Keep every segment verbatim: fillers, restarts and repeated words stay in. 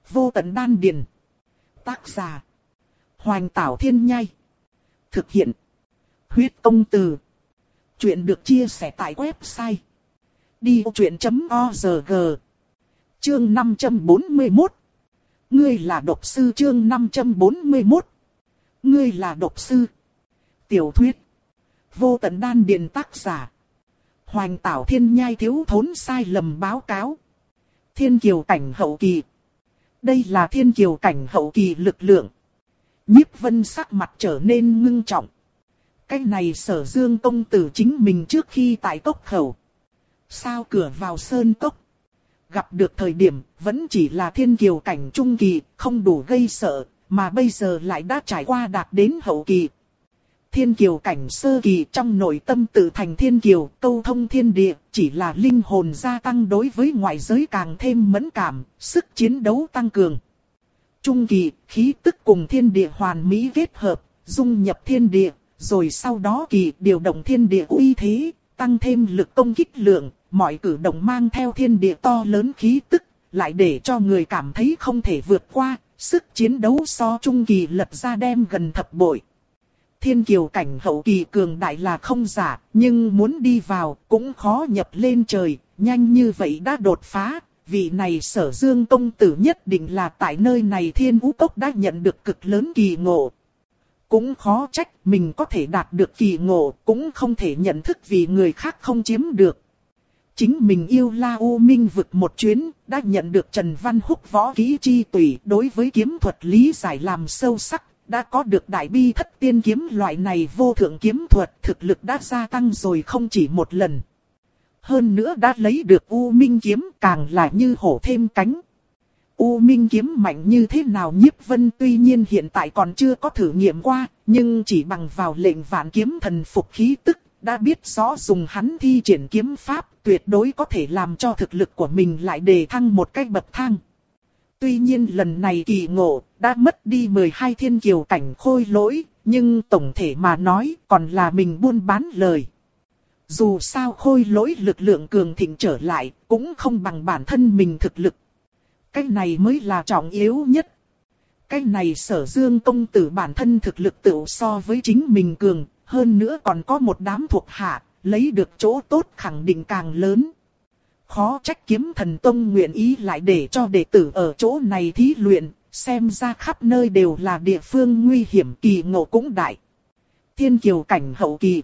Vô tận đan điền. Tác giả. Hoành Tảo Thiên Nhai. Thực hiện. Huyết Công Từ. Chuyện được chia sẻ tại website đi vô chuyện chấm org. Chương năm trăm bốn mươi mốt. Ngươi là độc sư. Chương năm trăm bốn mươi mốt. Ngươi là độc sư. Tiểu thuyết. Vô tận đan điền. Tác giả. Hoành Tảo Thiên Nhai. Thiếu thốn sai lầm báo cáo. Thiên kiều cảnh hậu kỳ. Đây là thiên kiều cảnh hậu kỳ lực lượng. Nhiếp Vân sắc mặt trở nên ngưng trọng. Cái này Sở Dương công tử chính mình trước khi tại cốc khẩu. Sao cửa vào sơn cốc. Gặp được thời điểm vẫn chỉ là thiên kiều cảnh trung kỳ, không đủ gây sợ, mà bây giờ lại đã trải qua đạt đến hậu kỳ. Thiên kiều cảnh sơ kỳ trong nội tâm tự thành thiên kiều, câu thông thiên địa, chỉ là linh hồn gia tăng đối với ngoại giới càng thêm mẫn cảm, sức chiến đấu tăng cường. Trung kỳ, khí tức cùng thiên địa hoàn mỹ kết hợp, dung nhập thiên địa, rồi sau đó kỳ điều động thiên địa uy thế, tăng thêm lực công kích lượng, mọi cử động mang theo thiên địa to lớn khí tức, lại để cho người cảm thấy không thể vượt qua, sức chiến đấu so trung kỳ lật ra đem gần thập bội. Thiên kiều cảnh hậu kỳ cường đại là không giả, nhưng muốn đi vào cũng khó nhập lên trời, nhanh như vậy đã đột phá. Vị này Sở Dương công tử nhất định là tại nơi này Thiên Vũ Cốc đã nhận được cực lớn kỳ ngộ. Cũng khó trách mình có thể đạt được kỳ ngộ, cũng không thể nhận thức vì người khác không chiếm được. Chính mình yêu La U Minh vực một chuyến, đã nhận được Trần Văn Húc võ kỹ chi tủy, đối với kiếm thuật lý giải làm sâu sắc, đã có được đại bi thất tiên kiếm loại này vô thượng kiếm thuật, thực lực đã gia tăng rồi không chỉ một lần. Hơn nữa đã lấy được U Minh kiếm, càng là như hổ thêm cánh. U Minh kiếm mạnh như thế nào Nhiếp Vân tuy nhiên hiện tại còn chưa có thử nghiệm qua, nhưng chỉ bằng vào lệnh vạn kiếm thần phục khí tức, đã biết rõ dùng hắn thi triển kiếm pháp, tuyệt đối có thể làm cho thực lực của mình lại đề thăng một cái bậc thang. Tuy nhiên lần này kỳ ngộ, đã mất đi mười hai thiên kiều cảnh khôi lỗi, nhưng tổng thể mà nói còn là mình buôn bán lời. Dù sao khôi lỗi lực lượng cường thịnh trở lại, cũng không bằng bản thân mình thực lực. Cái này mới là trọng yếu nhất. Cái này Sở Dương công tử bản thân thực lực tự so với chính mình cường, hơn nữa còn có một đám thuộc hạ, lấy được chỗ tốt khẳng định càng lớn. Khó trách Kiếm Thần Tông nguyện ý lại để cho đệ tử ở chỗ này thí luyện, xem ra khắp nơi đều là địa phương nguy hiểm, kỳ ngộ cũng đại. Thiên kiều cảnh hậu kỳ.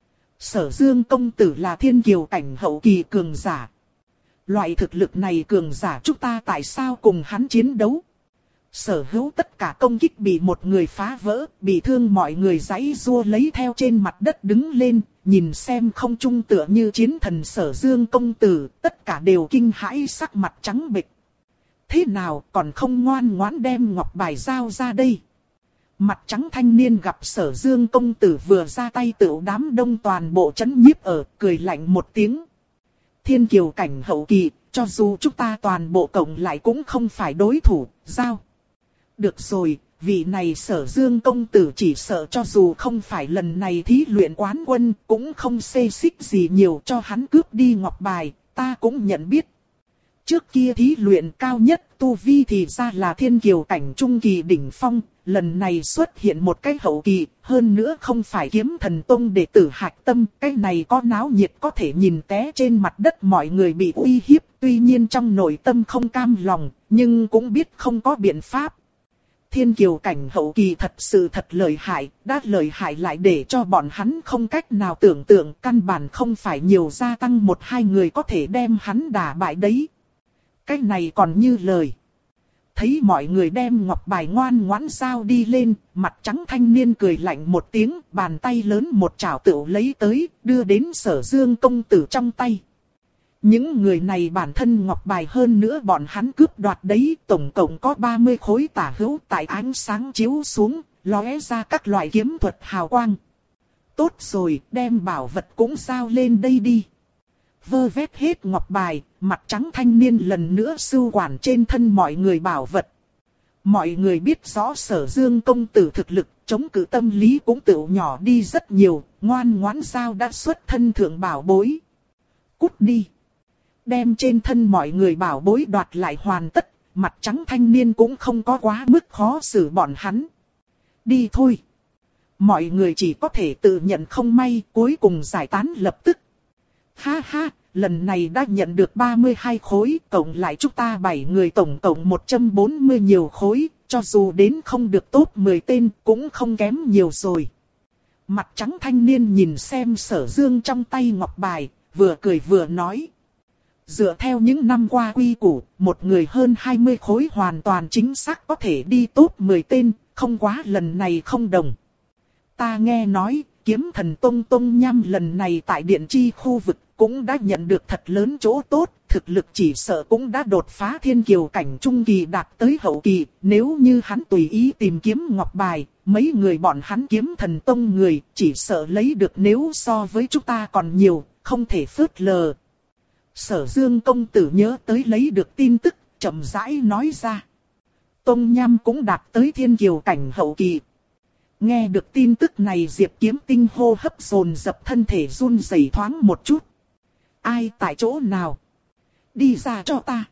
Sở Dương công tử là thiên kiều cảnh hậu kỳ cường giả. Loại thực lực này cường giả chúng ta tại sao cùng hắn chiến đấu? Sở hữu tất cả công kích bị một người phá vỡ, bị thương mọi người giãy giụa lấy theo trên mặt đất đứng lên, nhìn xem không trung tựa như chiến thần Sở Dương công tử, tất cả đều kinh hãi sắc mặt trắng bệch. Thế nào còn không ngoan ngoãn đem ngọc bài giao ra đây? Mặt trắng thanh niên gặp Sở Dương công tử vừa ra tay tựu đám đông toàn bộ chấn nhiếp ở, cười lạnh một tiếng. Thiên kiều cảnh hậu kỳ, cho dù chúng ta toàn bộ cộng lại cũng không phải đối thủ, giao. Được rồi, vị này Sở Dương công tử chỉ sợ cho dù không phải lần này thí luyện quán quân, cũng không xê xích gì nhiều cho hắn cướp đi ngọc bài, ta cũng nhận biết. Trước kia thí luyện cao nhất tu vi thì ra là thiên kiều cảnh trung kỳ đỉnh phong, lần này xuất hiện một cái hậu kỳ, hơn nữa không phải Kiếm Thần Tông đệ tử hạch tâm, cái này có náo nhiệt có thể nhìn té trên mặt đất mọi người bị uy hiếp, tuy nhiên trong nội tâm không cam lòng, nhưng cũng biết không có biện pháp. Thiên kiều cảnh hậu kỳ thật sự thật lợi hại, đã lợi hại lại để cho bọn hắn không cách nào tưởng tượng, căn bản không phải nhiều gia tăng một hai người có thể đem hắn đả bại đấy. Cái này còn như lời. Thấy mọi người đem ngọc bài ngoan ngoãn giao đi lên, mặt trắng thanh niên cười lạnh một tiếng, bàn tay lớn một chảo tựu lấy tới, đưa đến Sở Dương công tử trong tay. Những người này bản thân ngọc bài hơn nữa bọn hắn cướp đoạt đấy, tổng cộng có ba mươi khối tả hữu, tại ánh sáng chiếu xuống, lóe ra các loại kiếm thuật hào quang. Tốt rồi, đem bảo vật cũng giao lên đây đi. Vơ vét hết ngọc bài, mặt trắng thanh niên lần nữa sưu quản trên thân mọi người bảo vật. Mọi người biết rõ Sở Dương công tử thực lực, chống cự tâm lý cũng tự nhỏ đi rất nhiều, ngoan ngoãn giao đã xuất thân thượng bảo bối. Cút đi. Đem trên thân mọi người bảo bối đoạt lại hoàn tất, mặt trắng thanh niên cũng không có quá mức khó xử bọn hắn. Đi thôi. Mọi người chỉ có thể tự nhận không may, cuối cùng giải tán lập tức. Ha ha, lần này đã nhận được ba mươi hai khối, cộng lại chúng ta bảy người tổng cộng một trăm bốn mươi nhiều khối, cho dù đến không được top mười tên cũng không kém nhiều rồi. Mặt trắng thanh niên nhìn xem Sở Dương trong tay ngọc bài, vừa cười vừa nói. Dựa theo những năm qua quy củ, một người hơn hai mươi khối hoàn toàn chính xác có thể đi top mười tên, không quá lần này không đồng. Ta nghe nói, kiếm thần Tông Tông Nham lần này tại Điện Chi khu vực cũng đã nhận được thật lớn chỗ tốt, thực lực chỉ sợ cũng đã đột phá thiên kiều cảnh trung kỳ đạt tới hậu kỳ, nếu như hắn tùy ý tìm kiếm ngọc bài, mấy người bọn hắn kiếm thần Tông người chỉ sợ lấy được nếu so với chúng ta còn nhiều, không thể phớt lờ. Sở Dương công tử nhớ tới lấy được tin tức, chậm rãi nói ra. Tông Nham cũng đạt tới thiên kiều cảnh hậu kỳ. Nghe được tin tức này Diệp Kiếm Tinh hô hấp dồn dập, thân thể run rẩy thoáng một chút. Ai tại chỗ nào? Đi ra cho ta.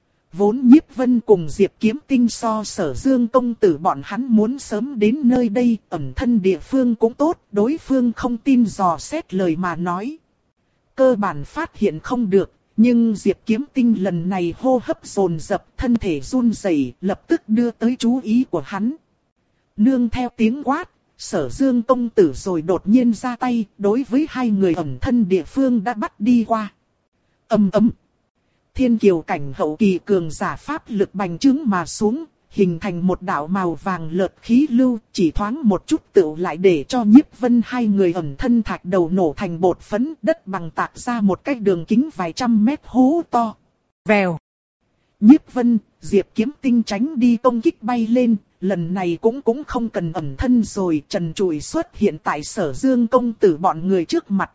Vốn Nhiếp Vân cùng Diệp Kiếm Tinh so Sở Dương công tử bọn hắn muốn sớm đến nơi đây, ẩn thân địa phương cũng tốt, đối phương không tin dò xét lời mà nói. Cơ bản phát hiện không được, nhưng Diệp Kiếm Tinh lần này hô hấp dồn dập, thân thể run rẩy, lập tức đưa tới chú ý của hắn. Nương theo tiếng quát, Sở Dương công tử rồi đột nhiên ra tay, đối với hai người ẩn thân địa phương đã bắt đi qua. Ầm ầm. Thiên kiều cảnh hậu kỳ cường giả pháp lực bành trướng mà xuống, hình thành một đạo màu vàng lợt khí lưu, chỉ thoáng một chút tựu lại để cho Nhiếp Vân hai người ẩn thân thạch đầu nổ thành bột phấn, đất bằng tạc ra một cái đường kính vài trăm mét hố to. Vèo. Nhiếp Vân, Diệp Kiếm Tinh tránh đi công kích bay lên, lần này cũng cũng không cần ẩn thân rồi, trần trụi xuất hiện tại Sở Dương công tử bọn người trước mặt.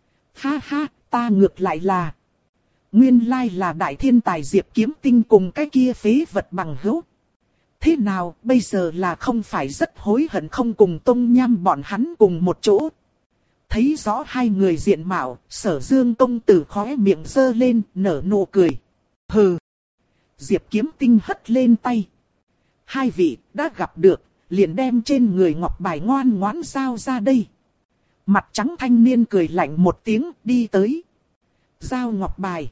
Ha ha, ta ngược lại là... Nguyên lai là đại thiên tài Diệp Kiếm Tinh cùng cái kia phế vật bằng hữu. Thế nào, bây giờ là không phải rất hối hận không cùng Tông Nham bọn hắn cùng một chỗ. Thấy rõ hai người diện mạo, Sở Dương công tử khóe miệng giơ lên, nở nụ cười. Hừ. Diệp Kiếm Tinh hất lên tay. Hai vị đã gặp được, liền đem trên người ngọc bài ngoan ngoãn giao ra đây. Mặt trắng thanh niên cười lạnh một tiếng, đi tới. Giao ngọc bài.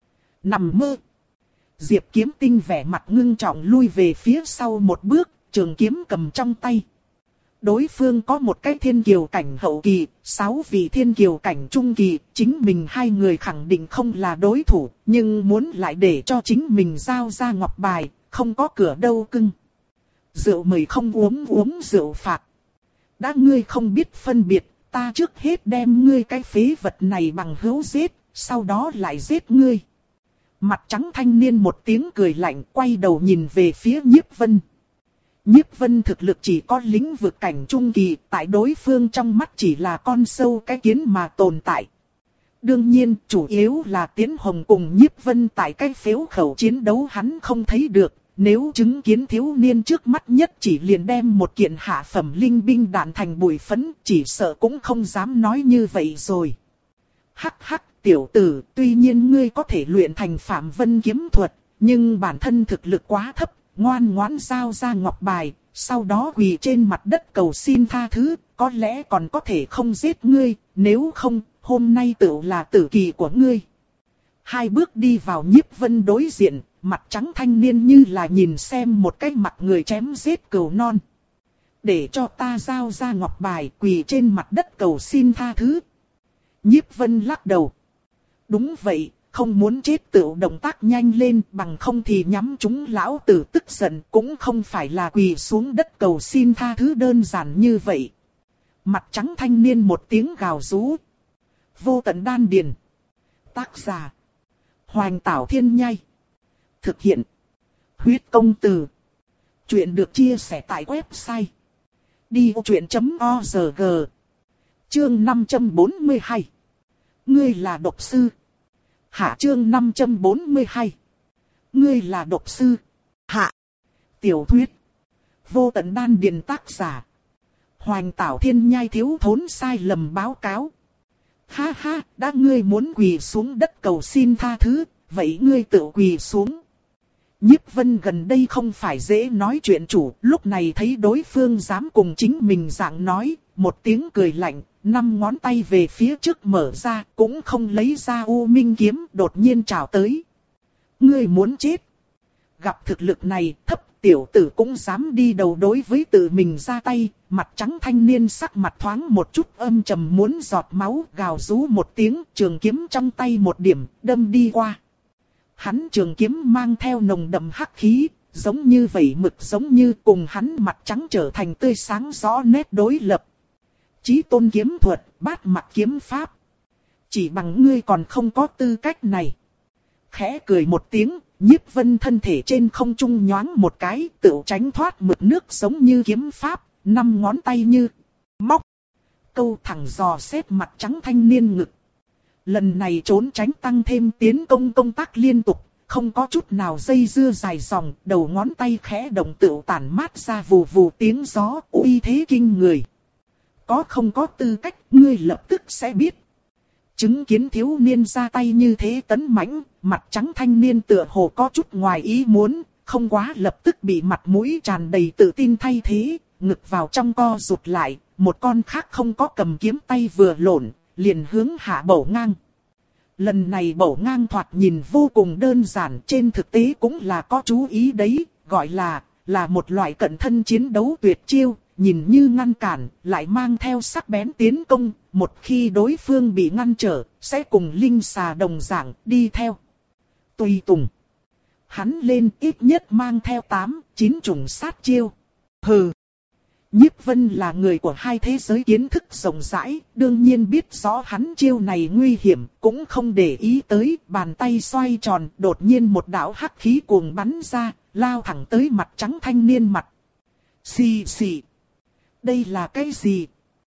Nằm mơ. Diệp Kiếm Tinh vẻ mặt ngưng trọng lui về phía sau một bước, trường kiếm cầm trong tay. Đối phương có một cái thiên kiều cảnh hậu kỳ, sáu vị thiên kiều cảnh trung kỳ, chính mình hai người khẳng định không là đối thủ, nhưng muốn lại để cho chính mình giao ra ngọc bài, không có cửa đâu cưng. Rượu mời không uống, uống rượu phạt. Đã ngươi không biết phân biệt, ta trước hết đem ngươi cái phế vật này bằng hữu giết, sau đó lại giết ngươi. Mặt trắng thanh niên một tiếng cười lạnh, quay đầu nhìn về phía Nhiếp Vân. Nhiếp Vân thực lực chỉ có lĩnh vực cảnh trung kỳ, tại đối phương trong mắt chỉ là con sâu cái kiến mà tồn tại. Đương nhiên, chủ yếu là Tiến Hồng cùng Nhiếp Vân tại cái phếu khẩu chiến đấu hắn không thấy được. Nếu chứng kiến thiếu niên trước mắt nhất chỉ liền đem một kiện hạ phẩm linh binh đạn thành bụi phấn, chỉ sợ cũng không dám nói như vậy rồi. Hắc hắc, tiểu tử, tuy nhiên ngươi có thể luyện thành Phạm Vân kiếm thuật, nhưng bản thân thực lực quá thấp, ngoan ngoãn giao ra ngọc bài, sau đó quỳ trên mặt đất cầu xin tha thứ, có lẽ còn có thể không giết ngươi, nếu không, hôm nay tựu là tử kỳ của ngươi. Hai bước đi vào Nhiếp Vân đối diện, mặt trắng thanh niên như là nhìn xem một cái mặt người chém giết cừu non. Để cho ta giao ra ngọc bài, quỳ trên mặt đất cầu xin tha thứ. Nhiếp Vân lắc đầu. Đúng vậy, không muốn chết tựu động tác nhanh lên, bằng không thì nhắm chúng lão tử tức giận, cũng không phải là quỳ xuống đất cầu xin tha thứ đơn giản như vậy. Mặt trắng thanh niên một tiếng gào rú. Vô tận đan điền. Tác giả. Hoành Tảo Thiên Nhai. Thực hiện. Huyết công từ. Chuyện được chia sẻ tại website. đi ô chuyện chấm org. Chương năm trăm bốn mươi hai. Ngươi là độc sư. Hạ chương năm trăm bốn mươi hai. Ngươi là độc sư. Hạ. Tiểu thuyết. Vô tận đan điền tác giả. Hoành Tảo Thiên Nhai thiếu thốn sai lầm báo cáo. Ha ha, đã ngươi muốn quỳ xuống đất cầu xin tha thứ, vậy ngươi tự quỳ xuống. Nhiếp Vân gần đây không phải dễ nói chuyện chủ, lúc này thấy đối phương dám cùng chính mình dạng nói, một tiếng cười lạnh, năm ngón tay về phía trước mở ra, cũng không lấy ra U Minh kiếm, đột nhiên chào tới. Ngươi muốn chết. Gặp thực lực này, thấp tiểu tử cũng dám đi đầu đối với tự mình ra tay, mặt trắng thanh niên sắc mặt thoáng một chút âm trầm muốn giọt máu, gào rú một tiếng, trường kiếm trong tay một điểm, đâm đi qua. Hắn trường kiếm mang theo nồng đậm hắc khí, giống như vẩy mực giống như cùng hắn mặt trắng trở thành tươi sáng rõ nét đối lập. Chí tôn kiếm thuật, bát mặt kiếm pháp. Chỉ bằng ngươi còn không có tư cách này. Khẽ cười một tiếng, Nhiếp Vân thân thể trên không trung nhoáng một cái, tự tránh thoát mực nước giống như kiếm pháp, năm ngón tay như móc. Câu thẳng dò xét mặt trắng thanh niên ngực. Lần này trốn tránh tăng thêm tiến công công tác liên tục, không có chút nào dây dưa dài dòng, đầu ngón tay khẽ động tự tản mát ra vù vù tiếng gió, uy thế kinh người. Có không có tư cách, ngươi lập tức sẽ biết. Chứng kiến thiếu niên ra tay như thế tấn mãnh, mặt trắng thanh niên tựa hồ có chút ngoài ý muốn, không quá lập tức bị mặt mũi tràn đầy tự tin thay thế, ngực vào trong co rụt lại, một con khác không có cầm kiếm tay vừa lộn, liền hướng hạ bổ ngang. Lần này bổ ngang thoạt nhìn vô cùng đơn giản, trên thực tế cũng là có chú ý đấy, gọi là, là một loại cận thân chiến đấu tuyệt chiêu, nhìn như ngăn cản, lại mang theo sắc bén tiến công, một khi đối phương bị ngăn trở, sẽ cùng linh xà đồng dạng đi theo. Tùy tùng. Hắn lên ít nhất mang theo tám, chín chủng sát chiêu. Hừ. Nhiếp Vân là người của hai thế giới kiến thức rộng rãi, đương nhiên biết rõ hắn chiêu này nguy hiểm, cũng không để ý tới, bàn tay xoay tròn, đột nhiên một đạo hắc khí cuồng bắn ra, lao thẳng tới mặt trắng thanh niên mặt. Xì xì. Đây là cái gì?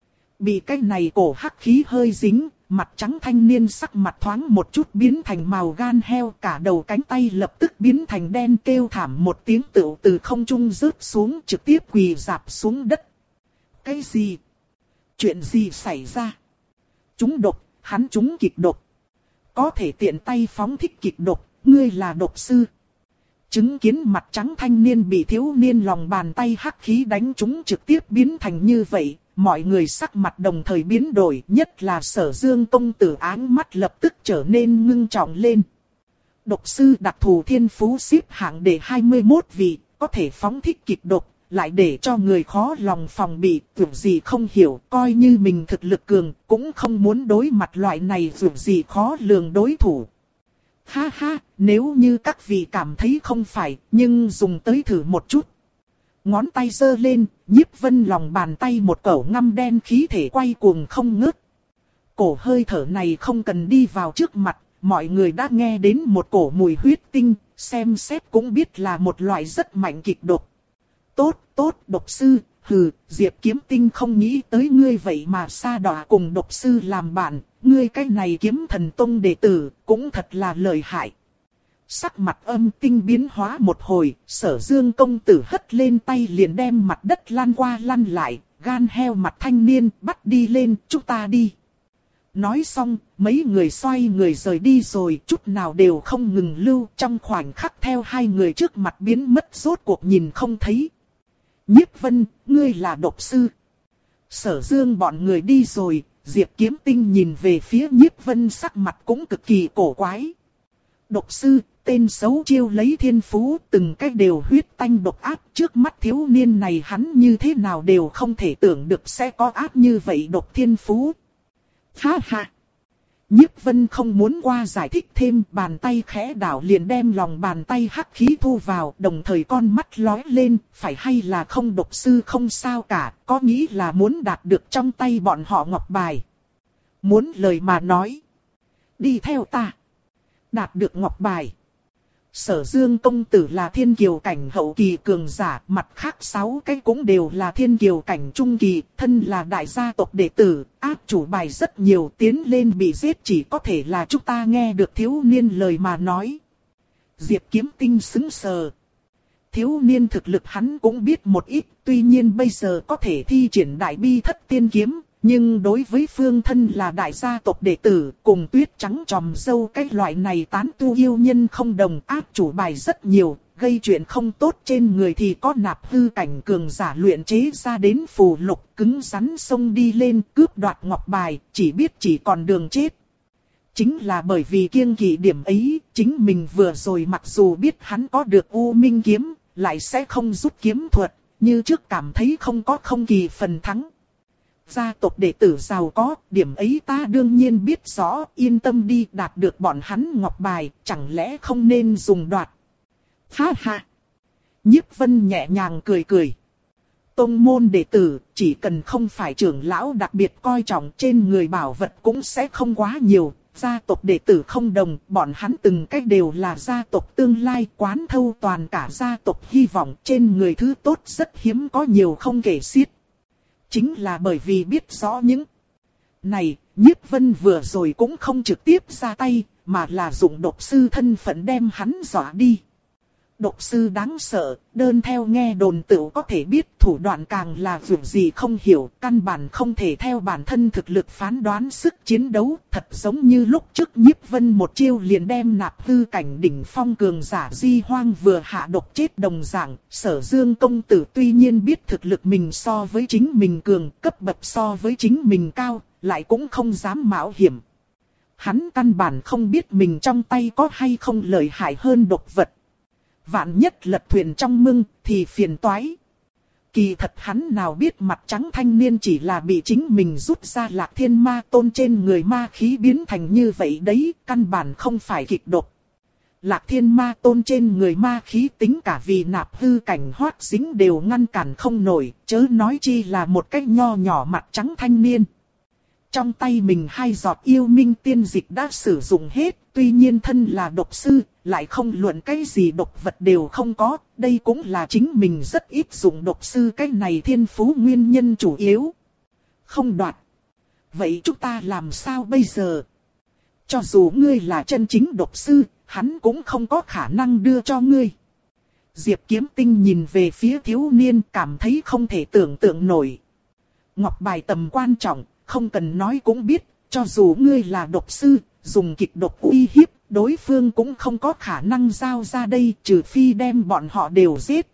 Bị cái này cổ hắc khí hơi dính, mặt trắng thanh niên sắc mặt thoáng một chút biến thành màu gan heo, cả đầu cánh tay lập tức biến thành đen, kêu thảm một tiếng tựu từ không trung rớt xuống, trực tiếp quỳ rạp xuống đất. Cái gì? Chuyện gì xảy ra? Chúng độc, hắn chúng kịch độc. Có thể tiện tay phóng thích kịch độc, ngươi là độc sư. Chứng kiến mặt trắng thanh niên bị thiếu niên lòng bàn tay hắc khí đánh trúng trực tiếp biến thành như vậy, mọi người sắc mặt đồng thời biến đổi, nhất là Sở Dương công tử áng mắt lập tức trở nên ngưng trọng lên. Độc sư đặc thù thiên phú xếp hạng đệ hai mươi mốt vị, có thể phóng thích kịch độc, lại để cho người khó lòng phòng bị, tưởng gì không hiểu, coi như mình thực lực cường, cũng không muốn đối mặt loại này tưởng gì khó lường đối thủ. Ha ha, nếu như các vị cảm thấy không phải, nhưng dùng tới thử một chút. Ngón tay giơ lên, Nhiếp Vân lòng bàn tay một cẩu ngăm đen khí thể quay cuồng không ngớt. Cổ hơi thở này không cần đi vào trước mặt, mọi người đã nghe đến một cổ mùi huyết tinh, xem xét cũng biết là một loại rất mạnh kịch độc. Tốt, tốt, độc sư, hừ, Diệp Kiếm Tinh không nghĩ tới ngươi vậy mà sa đọa cùng độc sư làm bạn, ngươi cái này Kiếm Thần Tông đệ tử, cũng thật là lợi hại. Sắc mặt âm tinh biến hóa một hồi, Sở Dương công tử hất lên tay liền đem mặt đất lăn qua lăn lại, gan heo mặt thanh niên, bắt đi lên, chúng ta đi. Nói xong, mấy người xoay người rời đi rồi, chút nào đều không ngừng lưu, trong khoảnh khắc theo hai người trước mặt biến mất rốt cuộc nhìn không thấy. Nhiếp Vân, ngươi là độc sư. Sở Dương bọn người đi rồi, Diệp Kiếm Tinh nhìn về phía Nhiếp Vân sắc mặt cũng cực kỳ cổ quái. Độc sư, tên xấu chiêu lấy thiên phú, từng cách đều huyết tanh độc ác, trước mắt thiếu niên này hắn như thế nào đều không thể tưởng được sẽ có ác như vậy độc thiên phú. Ha ha! Nhiếp Vân không muốn qua giải thích thêm, bàn tay khẽ đảo liền đem lòng bàn tay hắc khí thu vào, đồng thời con mắt lóe lên, phải hay là không độc sư không sao cả, có nghĩ là muốn đạt được trong tay bọn họ ngọc bài. Muốn lời mà nói. Đi theo ta. Đạt được ngọc bài. Sở Dương công tử là thiên kiều cảnh hậu kỳ cường giả, mặt khác sáu cái cũng đều là thiên kiều cảnh trung kỳ, thân là đại gia tộc đệ tử, áp chủ bài rất nhiều, tiến lên bị giết chỉ có thể là chúng ta nghe được thiếu niên lời mà nói. Diệp Kiếm Tinh sững sờ. Thiếu niên thực lực hắn cũng biết một ít, tuy nhiên bây giờ có thể thi triển đại bi thất tiên kiếm, Nhưng đối với Phương thân là đại gia tộc đệ tử, cùng Tuyết Trắng tròm dâu cái loại này tán tu yêu nhân không đồng, áp chủ bài rất nhiều, gây chuyện không tốt trên người thì có nạp hư cảnh cường giả luyện chế ra đến phù lục, cứng rắn xông đi lên cướp đoạt ngọc bài, chỉ biết chỉ còn đường chết. Chính là bởi vì kiêng kỵ điểm ấy, chính mình vừa rồi mặc dù biết hắn có được U Minh kiếm, lại sẽ không rút kiếm thuật, như trước cảm thấy không có không kỳ phần thắng. Gia tộc đệ tử giàu có, điểm ấy ta đương nhiên biết rõ, yên tâm đi, đạt được bọn hắn ngọc bài, chẳng lẽ không nên dùng đoạt. Ha ha! Nhiếp Vân nhẹ nhàng cười cười. Tông môn đệ tử, chỉ cần không phải trưởng lão đặc biệt coi trọng, trên người bảo vật cũng sẽ không quá nhiều. Gia tộc đệ tử không đồng, bọn hắn từng cách đều là gia tộc tương lai, quán thâu toàn cả gia tộc hy vọng, trên người thứ tốt rất hiếm có nhiều không kể xiết. Chính là bởi vì biết rõ những này, Nhiếp Vân vừa rồi cũng không trực tiếp ra tay, mà là dụng độc sư thân phận đem hắn dọa đi. Độc sư đáng sợ, đơn theo nghe đồn tựu có thể biết, thủ đoạn càng là việc gì không hiểu, căn bản không thể theo bản thân thực lực phán đoán sức chiến đấu, thật giống như lúc trước Nhiếp Vân một chiêu liền đem nạp hư cảnh đỉnh phong cường giả Di Hoang vừa hạ độc chết đồng dạng. Sở Dương công tử tuy nhiên biết thực lực mình so với chính mình cường, cấp bậc so với chính mình cao, lại cũng không dám mạo hiểm. Hắn căn bản không biết mình trong tay có hay không lợi hại hơn độc vật. Vạn nhất lật thuyền trong mưng thì phiền toái. Kỳ thật hắn nào biết mặt trắng thanh niên chỉ là bị chính mình rút ra Lạc Thiên Ma Tôn trên người ma khí biến thành như vậy đấy, căn bản không phải kịch độc. Lạc Thiên Ma Tôn trên người ma khí tính cả vì nạp hư cảnh hoát dính đều ngăn cản không nổi, chớ nói chi là một cái nho nhỏ mặt trắng thanh niên. Trong tay mình hai giọt yêu minh tiên dịch đã sử dụng hết, tuy nhiên thân là độc sư, lại không luận cái gì độc vật đều không có, đây cũng là chính mình rất ít dùng độc sư cái này thiên phú nguyên nhân chủ yếu. Không đoạt. Vậy chúng ta làm sao bây giờ? Cho dù ngươi là chân chính độc sư, hắn cũng không có khả năng đưa cho ngươi. Diệp Kiếm Tinh nhìn về phía thiếu niên, cảm thấy không thể tưởng tượng nổi. Ngọc bài tầm quan trọng, không cần nói cũng biết, cho dù ngươi là độc sư, dùng kịch độc uy hiếp, đối phương cũng không có khả năng giao ra đây, trừ phi đem bọn họ đều giết.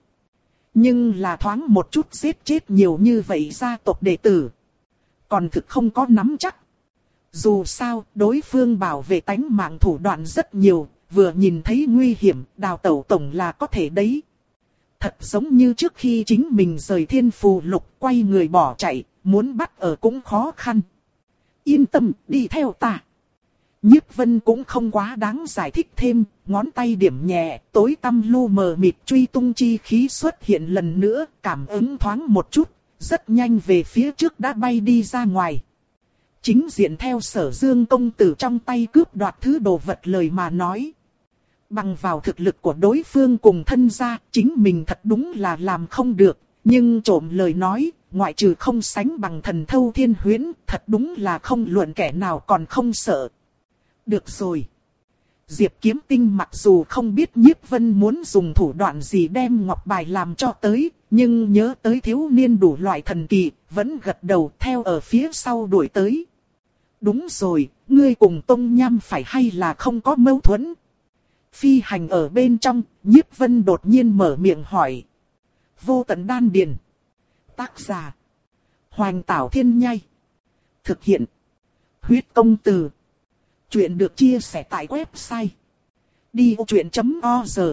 Nhưng là thoáng một chút giết chết nhiều như vậy gia tộc đệ tử, còn thực không có nắm chắc. Dù sao, đối phương bảo vệ tánh mạng thủ đoạn rất nhiều, vừa nhìn thấy nguy hiểm, đào tẩu tổng là có thể đấy. Thật giống như trước khi chính mình rời Thiên Phù Lục, quay người bỏ chạy, muốn bắt ở cũng khó khăn. Yên tâm, đi theo ta. Nhiếp Vân cũng không quá đáng giải thích thêm, ngón tay điểm nhẹ, tối tăm lu mờ mịt truy tung chi khí xuất hiện lần nữa, cảm ứng thoáng một chút, rất nhanh về phía trước đã bay đi ra ngoài. Chính diện theo Sở Dương công tử trong tay cướp đoạt thứ đồ vật lời mà nói. Bằng vào thực lực của đối phương cùng thân gia, chính mình thật đúng là làm không được, nhưng trộm lời nói, ngoại trừ không sánh bằng Thần Thâu Thiên Huyễn, thật đúng là không luận kẻ nào còn không sợ. Được rồi. Diệp Kiếm Tinh mặc dù không biết Nhiếp Vân muốn dùng thủ đoạn gì đem ngọc bài làm cho tới, nhưng nhớ tới thiếu niên đủ loại thần kỳ, vẫn gật đầu theo ở phía sau đuổi tới. Đúng rồi, ngươi cùng Tông Nham phải hay là không có mâu thuẫn? Phi hành ở bên trong, Nhiếp Vân đột nhiên mở miệng hỏi. Vô Tận Đan Điền. Tác giả. Hoành Tảo Thiên Nhai. Thực hiện. Huyết Công Từ. Chuyện được chia sẻ tại website đi ô chuyện chấm org.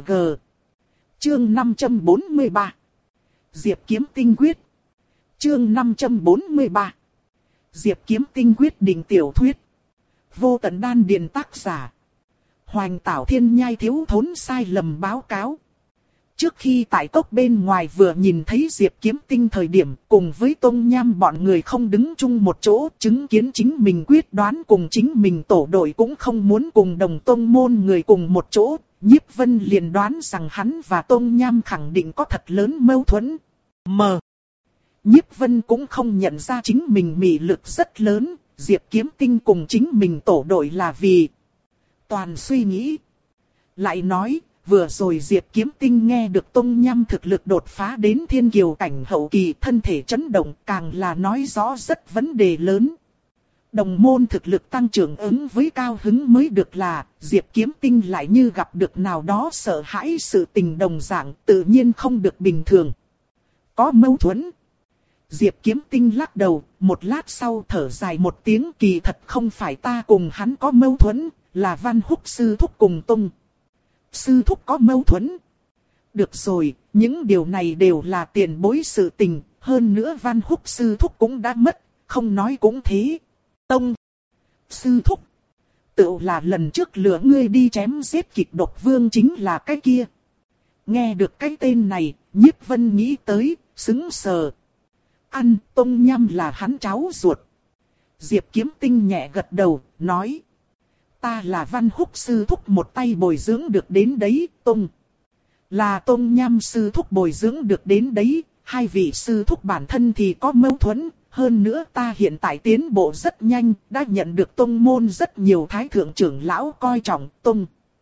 Chương năm trăm bốn mươi ba. Diệp Kiếm Tinh quyết. Chương năm trăm bốn mươi ba. Diệp Kiếm Tinh quyết định tiểu thuyết. Vô Tận Đan Điền tác giả. Hoành Tảo Thiên Nhai thiếu thốn sai lầm báo cáo. Trước khi tại cốc bên ngoài vừa nhìn thấy Diệp Kiếm Tinh thời điểm cùng với Tông Nham bọn người không đứng chung một chỗ, chứng kiến chính mình quyết đoán cùng chính mình tổ đội cũng không muốn cùng đồng tông môn người cùng một chỗ, Nhiếp Vân liền đoán rằng hắn và Tông Nham khẳng định có thật lớn mâu thuẫn. Mờ. Nhiếp Vân cũng không nhận ra chính mình mị lực rất lớn, Diệp Kiếm Tinh cùng chính mình tổ đội là vì toàn suy nghĩ. Lại nói, vừa rồi Diệp Kiếm Tinh nghe được Tông Nham thực lực đột phá đến thiên kiều cảnh hậu kỳ, thân thể chấn động, càng là nói rõ rất vấn đề lớn. Đồng môn thực lực tăng trưởng ứng với cao hứng mới được là, Diệp Kiếm Tinh lại như gặp được nào đó sợ hãi sự tình đồng dạng, tự nhiên không được bình thường. Có mâu thuẫn. Diệp Kiếm Tinh lắc đầu, một lát sau thở dài một tiếng, kỳ thật không phải ta cùng hắn có mâu thuẫn, là Văn Húc sư thúc cùng Tông sư thúc có mâu thuẫn. Được rồi, những điều này đều là tiền bối sự tình, hơn nữa Văn Húc sư thúc cũng đã mất, không nói cũng thế. Tông sư thúc, tự là lần trước lừa ngươi đi chém giết Kịch Độc Vương chính là cái kia. Nghe được cái tên này, Nhiếp Vân nghĩ tới, sững sờ. Ăn, Tông Nham là hắn cháu ruột. Diệp Kiếm Tinh nhẹ gật đầu, nói. Ta là Văn Húc sư thúc một tay bồi dưỡng được đến đấy, Tông. Là Tông Nham sư thúc bồi dưỡng được đến đấy, hai vị sư thúc bản thân thì có mâu thuẫn. Hơn nữa ta hiện tại tiến bộ rất nhanh, đã nhận được Tông môn rất nhiều thái thượng trưởng lão coi trọng. Tông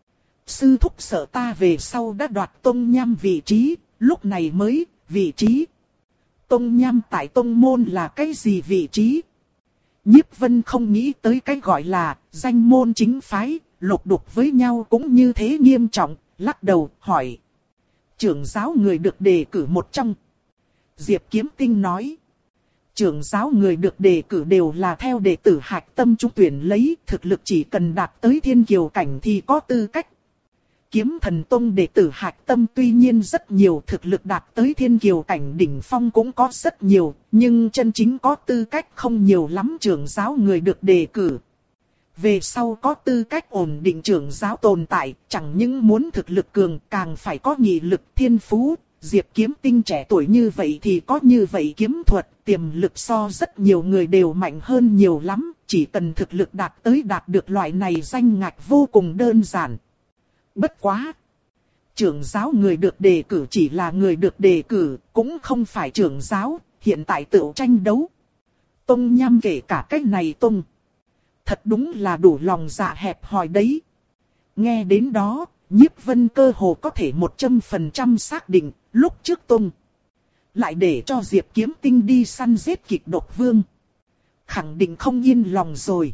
sư thúc sợ ta về sau đã đoạt Tông Nham vị trí, lúc này mới, vị trí. Tông Nham tại Tông môn là cái gì vị trí? Nhiếp Vân không nghĩ tới cái gọi là danh môn chính phái, lục đục với nhau cũng như thế nghiêm trọng, lắc đầu hỏi. Trưởng giáo người được đề cử một trong. Diệp Kiếm Tinh nói. Trưởng giáo người được đề cử đều là theo đệ tử hạch tâm trúng tuyển lấy, thực lực chỉ cần đạt tới thiên kiều cảnh thì có tư cách. Kiếm Thần Tông đệ tử hạch tâm tuy nhiên rất nhiều, thực lực đạt tới thiên kiều cảnh đỉnh phong cũng có rất nhiều, nhưng chân chính có tư cách không nhiều lắm trưởng giáo người được đề cử. Về sau có tư cách ổn định trưởng giáo tồn tại, chẳng những muốn thực lực cường càng phải có nghị lực thiên phú. Diệp Kiếm Tinh trẻ tuổi như vậy thì có như vậy kiếm thuật, tiềm lực so rất nhiều người đều mạnh hơn nhiều lắm, chỉ cần thực lực đạt tới đạt được loại này danh ngạch vô cùng đơn giản. Bất quá! Trưởng giáo người được đề cử chỉ là người được đề cử, cũng không phải trưởng giáo, hiện tại tự tranh đấu. Tông Nham kể cả cách này Tông. Thật đúng là đủ lòng dạ hẹp hòi đấy. Nghe đến đó, Nhiếp Vân cơ hồ có thể một trăm phần trăm xác định, lúc trước Tông lại để cho Diệp Kiếm Tinh đi săn giết Kịch Độc Vương. Khẳng định không yên lòng rồi.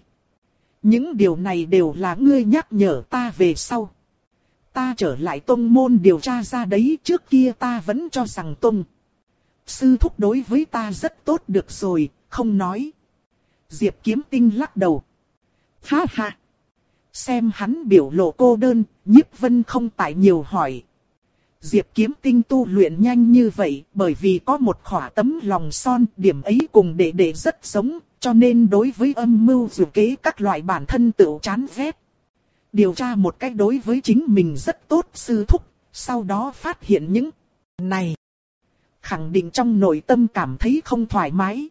Những điều này đều là ngươi nhắc nhở ta về sau. Ta trở lại Tông môn điều tra ra đấy, trước kia ta vẫn cho rằng Tông sư thúc đối với ta rất tốt được rồi, không nói. Diệp Kiếm Tinh lắc đầu. Ha ha! Xem hắn biểu lộ cô đơn, Nhiếp Vân không tại nhiều hỏi. Diệp Kiếm Tinh tu luyện nhanh như vậy, bởi vì có một khỏa tấm lòng son, điểm ấy cùng đệ đệ rất giống, cho nên đối với âm mưu dự kế các loại bản thân tự chán ghét. Điều tra một cách đối với chính mình rất tốt sư thúc, sau đó phát hiện những này. Khẳng định trong nội tâm cảm thấy không thoải mái.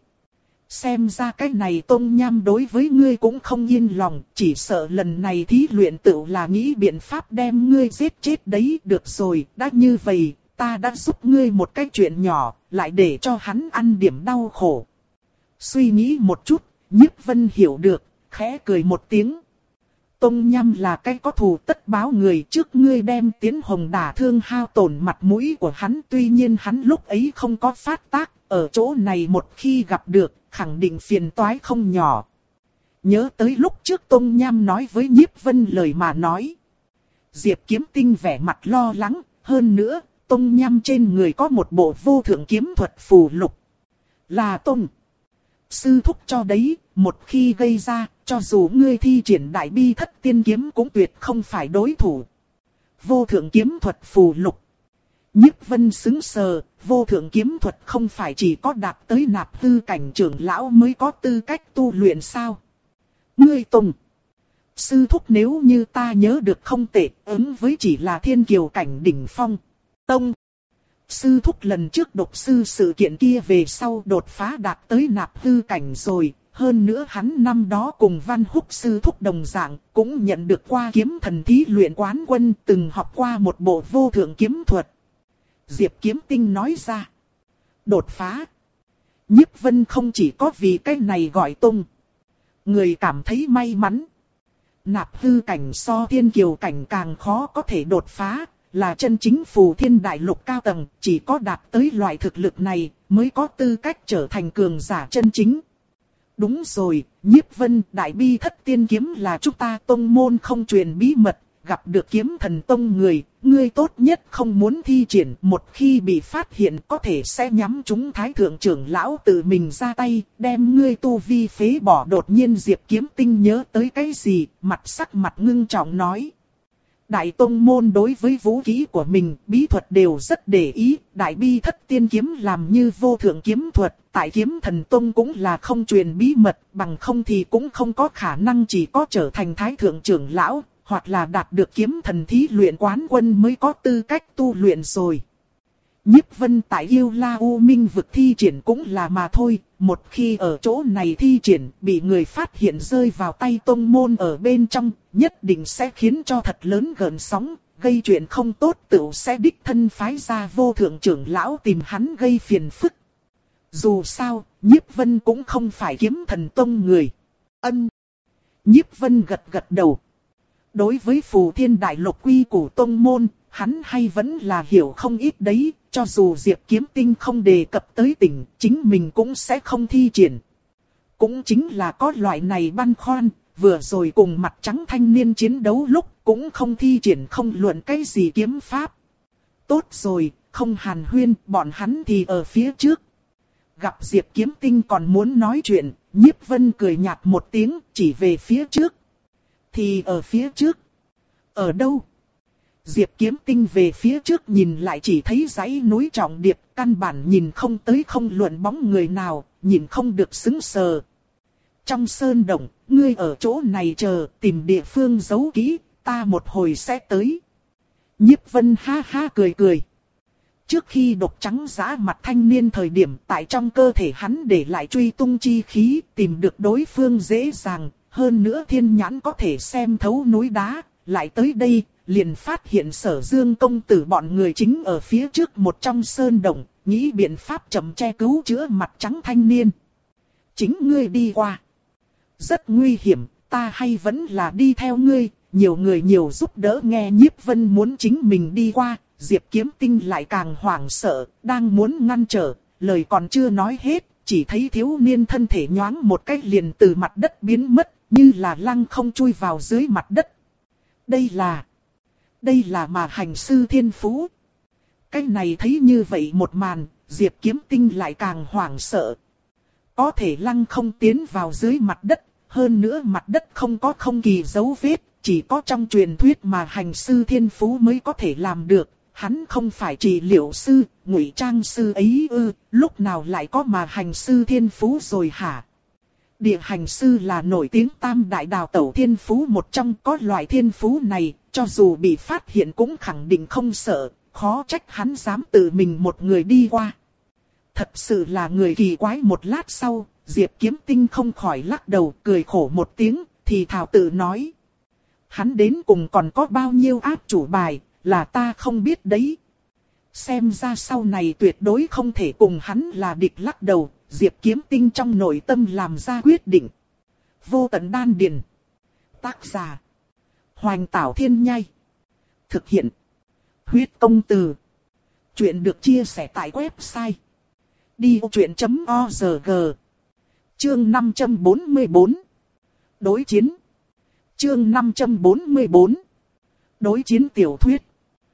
Xem ra cái này Tông Nham đối với ngươi cũng không yên lòng, chỉ sợ lần này thí luyện tự là nghĩ biện pháp đem ngươi giết chết đấy. Được rồi, đã như vậy, ta đã giúp ngươi một cái chuyện nhỏ, lại để cho hắn ăn điểm đau khổ. Suy nghĩ một chút, Nhiếp Vân hiểu được, khẽ cười một tiếng. Tông Nham là cái có thù tất báo người, trước ngươi đem Tiến Hồng đả thương hao tổn mặt mũi của hắn, tuy nhiên hắn lúc ấy không có phát tác, ở chỗ này một khi gặp được, khẳng định phiền toái không nhỏ. Nhớ tới lúc trước Tông Nham nói với Nhiếp Vân lời mà nói. Diệp Kiếm Tinh vẻ mặt lo lắng, hơn nữa, Tông Nham trên người có một bộ vô thượng kiếm thuật phù lục. Là Tông sư thúc cho đấy, một khi gây ra, cho dù ngươi thi triển đại bi thất tiên kiếm cũng tuyệt không phải đối thủ. Vô thượng kiếm thuật phù lục. Nhiếp Vân sững sờ, vô thượng kiếm thuật không phải chỉ có đạt tới nạp hư cảnh trưởng lão mới có tư cách tu luyện sao? Ngươi Tông sư thúc nếu như ta nhớ được không tệ, ứng với chỉ là thiên kiều cảnh đỉnh phong. Tông sư thúc lần trước độc sư sự kiện kia về sau đột phá đạt tới nạp hư cảnh rồi, hơn nữa hắn năm đó cùng Văn Húc sư thúc đồng dạng, cũng nhận được qua kiếm thần thí luyện quán quân, từng học qua một bộ vô thượng kiếm thuật. Diệp Kiếm Tinh nói ra. Đột phá. Nhiếp Vân không chỉ có vì cái này gọi Tông người cảm thấy may mắn. Nạp hư cảnh so thiên kiều cảnh càng khó có thể đột phá, là chân chính phù thiên đại lục cao tầng, chỉ có đạt tới loại thực lực này, mới có tư cách trở thành cường giả chân chính. Đúng rồi, Nhiếp Vân, Đại Bi Thất Tiên Kiếm là chúng ta tông môn không truyền bí mật, gặp được kiếm thần tông người, ngươi tốt nhất không muốn thi triển, một khi bị phát hiện có thể sẽ nhắm chúng thái thượng trưởng lão tự mình ra tay, đem ngươi tu vi phế bỏ. Đột nhiên Diệp Kiếm Tinh nhớ tới cái gì, mặt sắc mặt ngưng trọng nói. Đại tông môn đối với vũ khí của mình, bí thuật đều rất để ý, Đại Bi Thất Tiên Kiếm làm như vô thượng kiếm thuật, tại kiếm thần tông cũng là không truyền bí mật, bằng không thì cũng không có khả năng chỉ có trở thành thái thượng trưởng lão, hoặc là đạt được kiếm thần thí luyện quán quân mới có tư cách tu luyện rồi. Nhiếp Vân tại Yêu La U Minh vực thi triển cũng là mà thôi, một khi ở chỗ này thi triển bị người phát hiện rơi vào tay tông môn ở bên trong, nhất định sẽ khiến cho thật lớn gợn sóng, gây chuyện không tốt, tựu sẽ đích thân phái ra vô thượng trưởng lão tìm hắn gây phiền phức. Dù sao, Nhiếp Vân cũng không phải kiếm thần tông người. Ân. Nhiếp Vân gật gật đầu. Đối với phù thiên đại lục quy củ tông môn, hắn hay vẫn là hiểu không ít đấy, cho dù Diệp Kiếm Tinh không đề cập tới tỉnh, chính mình cũng sẽ không thi triển. Cũng chính là có loại này băn khoăn, vừa rồi cùng mặt trắng thanh niên chiến đấu lúc cũng không thi triển không luận cái gì kiếm pháp. Tốt rồi, không hàn huyên, bọn hắn thì ở phía trước. Gặp Diệp Kiếm Tinh còn muốn nói chuyện, Nhiếp Vân cười nhạt một tiếng, chỉ về phía trước. Thì ở phía trước. Ở đâu? Diệp Kiếm Tinh về phía trước nhìn lại chỉ thấy dãy núi trọng điệp, căn bản nhìn không tới không luận bóng người nào, nhìn không được sững sờ. Trong sơn động, ngươi ở chỗ này chờ, tìm địa phương giấu kỹ, ta một hồi sẽ tới. Nhiếp Vân ha ha cười cười. Trước khi độc trắng giã mặt thanh niên thời điểm, tại trong cơ thể hắn để lại truy tung chi khí, tìm được đối phương dễ dàng, hơn nữa thiên nhãn có thể xem thấu núi đá, lại tới đây, liền phát hiện Sở Dương công tử bọn người chính ở phía trước một trong sơn động, nghĩ biện pháp chậm che cứu chữa mặt trắng thanh niên. Chính ngươi đi qua. Rất nguy hiểm, ta hay vẫn là đi theo ngươi, nhiều người nhiều giúp đỡ. Nghe Nhiếp Vân muốn chính mình đi qua, Diệp Kiếm Tinh lại càng hoảng sợ, đang muốn ngăn trở, lời còn chưa nói hết, chỉ thấy thiếu niên thân thể nhoáng một cái liền từ mặt đất biến mất, như là lăng không chui vào dưới mặt đất. Đây là... Đây là mà hành sư thiên phú. Cái này thấy như vậy một màn, Diệp Kiếm Tinh lại càng hoảng sợ. Có thể lăng không tiến vào dưới mặt đất, hơn nữa mặt đất không có không kỳ dấu vết, chỉ có trong truyền thuyết mà hành sư thiên phú mới có thể làm được. Hắn không phải trị liệu sư, ngụy trang sư ấy ư, lúc nào lại có mà hành sư thiên phú rồi hả? Địa hành sư là nổi tiếng tam đại đào tẩu thiên phú một trong, có loại thiên phú này, cho dù bị phát hiện cũng khẳng định không sợ, khó trách hắn dám tự mình một người đi qua. Thật sự là người kỳ quái. Một lát sau, Diệp Kiếm Tinh không khỏi lắc đầu cười khổ một tiếng, thì thào tự nói. Hắn đến cùng còn có bao nhiêu áp chủ bài, là ta không biết đấy. Xem ra sau này tuyệt đối không thể cùng hắn là địch. Lắc đầu, Diệp Kiếm Tinh trong nội tâm làm ra quyết định. Vô tận đan điền. Tác giả Hoành Tảo Thiên Nhai. Thực hiện Huyết Công Từ. Chuyện được chia sẻ tại website đi vô chuyện chấm org. Chương năm trăm bốn mươi bốn. Đối chiến. Chương năm trăm bốn mươi bốn. Đối chiến tiểu thuyết.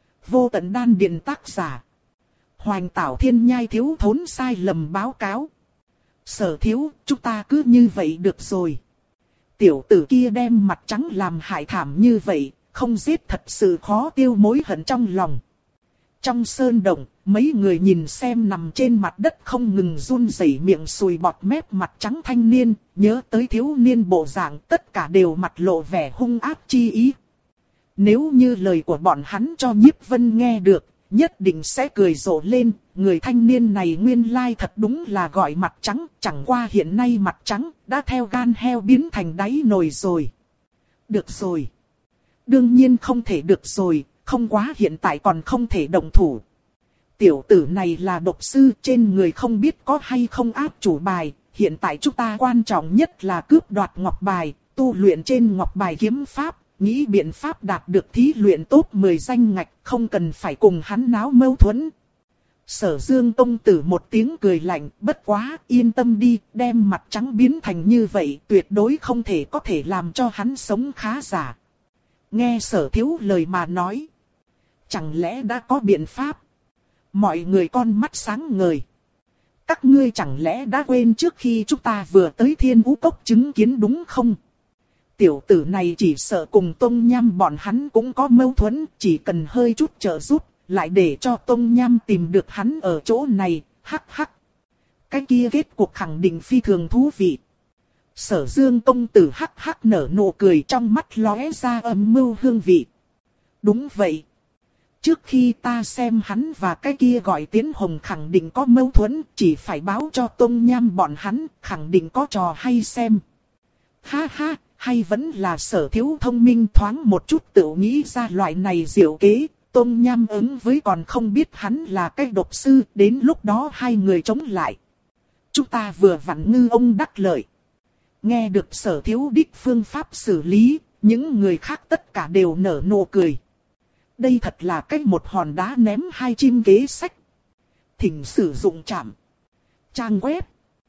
Vô tận đan điền. Tác giả Hoành Tảo Thiên Nhai. Thiếu thốn sai lầm báo cáo. Sở thiếu, chúng ta cứ như vậy được rồi. Tiểu tử kia đem mặt trắng làm hại thảm như vậy, không giết thật sự khó tiêu mối hận trong lòng. Trong sơn động, mấy người nhìn xem nằm trên mặt đất không ngừng run rẩy miệng sùi bọt mép mặt trắng thanh niên, nhớ tới thiếu niên bộ dạng tất cả đều mặt lộ vẻ hung ác chi ý. Nếu như lời của bọn hắn cho Nhiếp Vân nghe được, nhất định sẽ cười rộ lên, người thanh niên này nguyên lai thật đúng là gọi mặt trắng, chẳng qua hiện nay mặt trắng đã theo gan heo biến thành đáy nồi rồi. Được rồi. Đương nhiên không thể được rồi, không quá hiện tại còn không thể động thủ. Tiểu tử này là độc sư, trên người không biết có hay không áp chủ bài, hiện tại chúng ta quan trọng nhất là cướp đoạt ngọc bài, tu luyện trên ngọc bài kiếm pháp, nghĩ biện pháp đạt được thí luyện top mười danh ngạch, không cần phải cùng hắn náo mâu thuẫn. Sở Dương công tử một tiếng cười lạnh, bất quá, yên tâm đi, đem mặt trắng biến thành như vậy, tuyệt đối không thể có thể làm cho hắn sống khá giả. Nghe Sở Thiếu lời mà nói. Chẳng lẽ đã có biện pháp? Mọi người con mắt sáng ngời. Các ngươi chẳng lẽ đã quên trước khi chúng ta vừa tới Thiên Vũ Cốc chứng kiến đúng không? Tiểu tử này chỉ sợ cùng Tông Nham bọn hắn cũng có mâu thuẫn, chỉ cần hơi chút trợ giúp, lại để cho Tông Nham tìm được hắn ở chỗ này, hắc hắc. Cái kia kết cuộc khẳng định phi thường thú vị. Sở Dương công tử hắc hắc nở nụ cười, trong mắt lóe ra âm mưu hương vị. Đúng vậy. Trước khi ta xem hắn và cái kia gọi Tiến Hồng khẳng định có mâu thuẫn, chỉ phải báo cho Tông Nham bọn hắn, khẳng định có trò hay xem. Ha ha, hay vẫn là Sở Thiếu thông minh thoáng một chút tự nghĩ ra loại này diệu kế. Tông Nham ứng với còn không biết hắn là cái độc sư, đến lúc đó hai người chống lại. Chúng ta vừa vặn ngư ông đắc lợi. Nghe được Sở Thiếu đích phương pháp xử lý, những người khác tất cả đều nở nụ cười. Đây thật là cách một hòn đá ném hai chim kế sách. Thỉnh sử dụng trạm trang web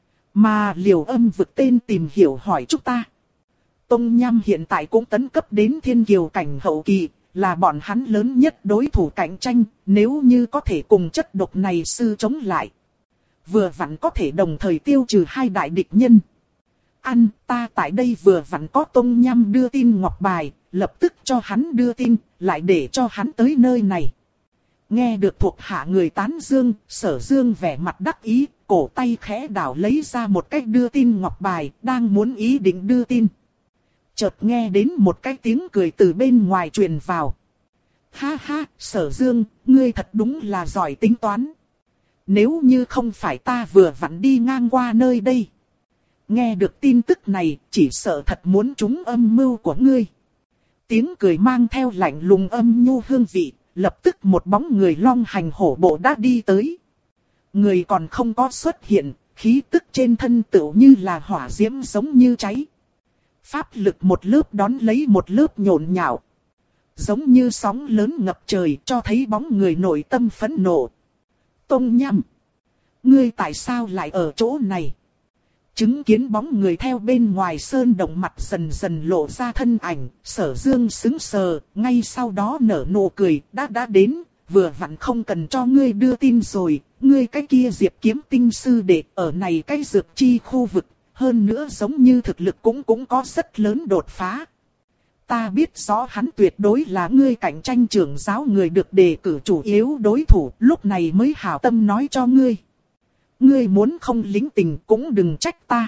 mà Liều Âm vực tên tìm hiểu hỏi chúng ta. Tông Nham hiện tại cũng tấn cấp đến thiên kiều cảnh hậu kỳ, là bọn hắn lớn nhất đối thủ cạnh tranh, nếu như có thể cùng chất độc này sư chống lại. Vừa vặn có thể đồng thời tiêu trừ hai đại địch nhân. Ăn, ta tại đây vừa vặn có Tông Nham đưa tin ngọc bài, lập tức cho hắn đưa tin, lại để cho hắn tới nơi này. Nghe được thuộc hạ người tán dương, Sở Dương vẻ mặt đắc ý, cổ tay khẽ đảo lấy ra một cách đưa tin ngọc bài, đang muốn ý định đưa tin. Chợt nghe đến một cái tiếng cười từ bên ngoài truyền vào. Ha ha, Sở Dương, ngươi thật đúng là giỏi tính toán. Nếu như không phải ta vừa vặn đi ngang qua nơi đây. Nghe được tin tức này, chỉ sợ thật muốn trúng âm mưu của ngươi. Tiếng cười mang theo lạnh lùng âm nhu hương vị, lập tức một bóng người long hành hổ bộ đã đi tới. Người còn không có xuất hiện, khí tức trên thân tựu như là hỏa diễm giống như cháy. Pháp lực một lớp đón lấy một lớp nhộn nhạo. Giống như sóng lớn ngập trời cho thấy bóng người nội tâm phẫn nộ. Tông Nham, ngươi tại sao lại ở chỗ này? Chứng kiến bóng người theo bên ngoài sơn động mặt dần dần lộ ra thân ảnh, Sở Dương sững sờ, ngay sau đó nở nụ cười, đã đã đến, vừa vặn không cần cho ngươi đưa tin rồi, ngươi cái kia Diệp Kiếm Tinh sư đệ ở này cái dược chi khu vực, hơn nữa giống như thực lực cũng cũng có rất lớn đột phá. Ta biết rõ hắn tuyệt đối là ngươi cạnh tranh trưởng giáo người được đề cử chủ yếu đối thủ, lúc này mới hảo tâm nói cho ngươi. Ngươi muốn không lính tình cũng đừng trách ta.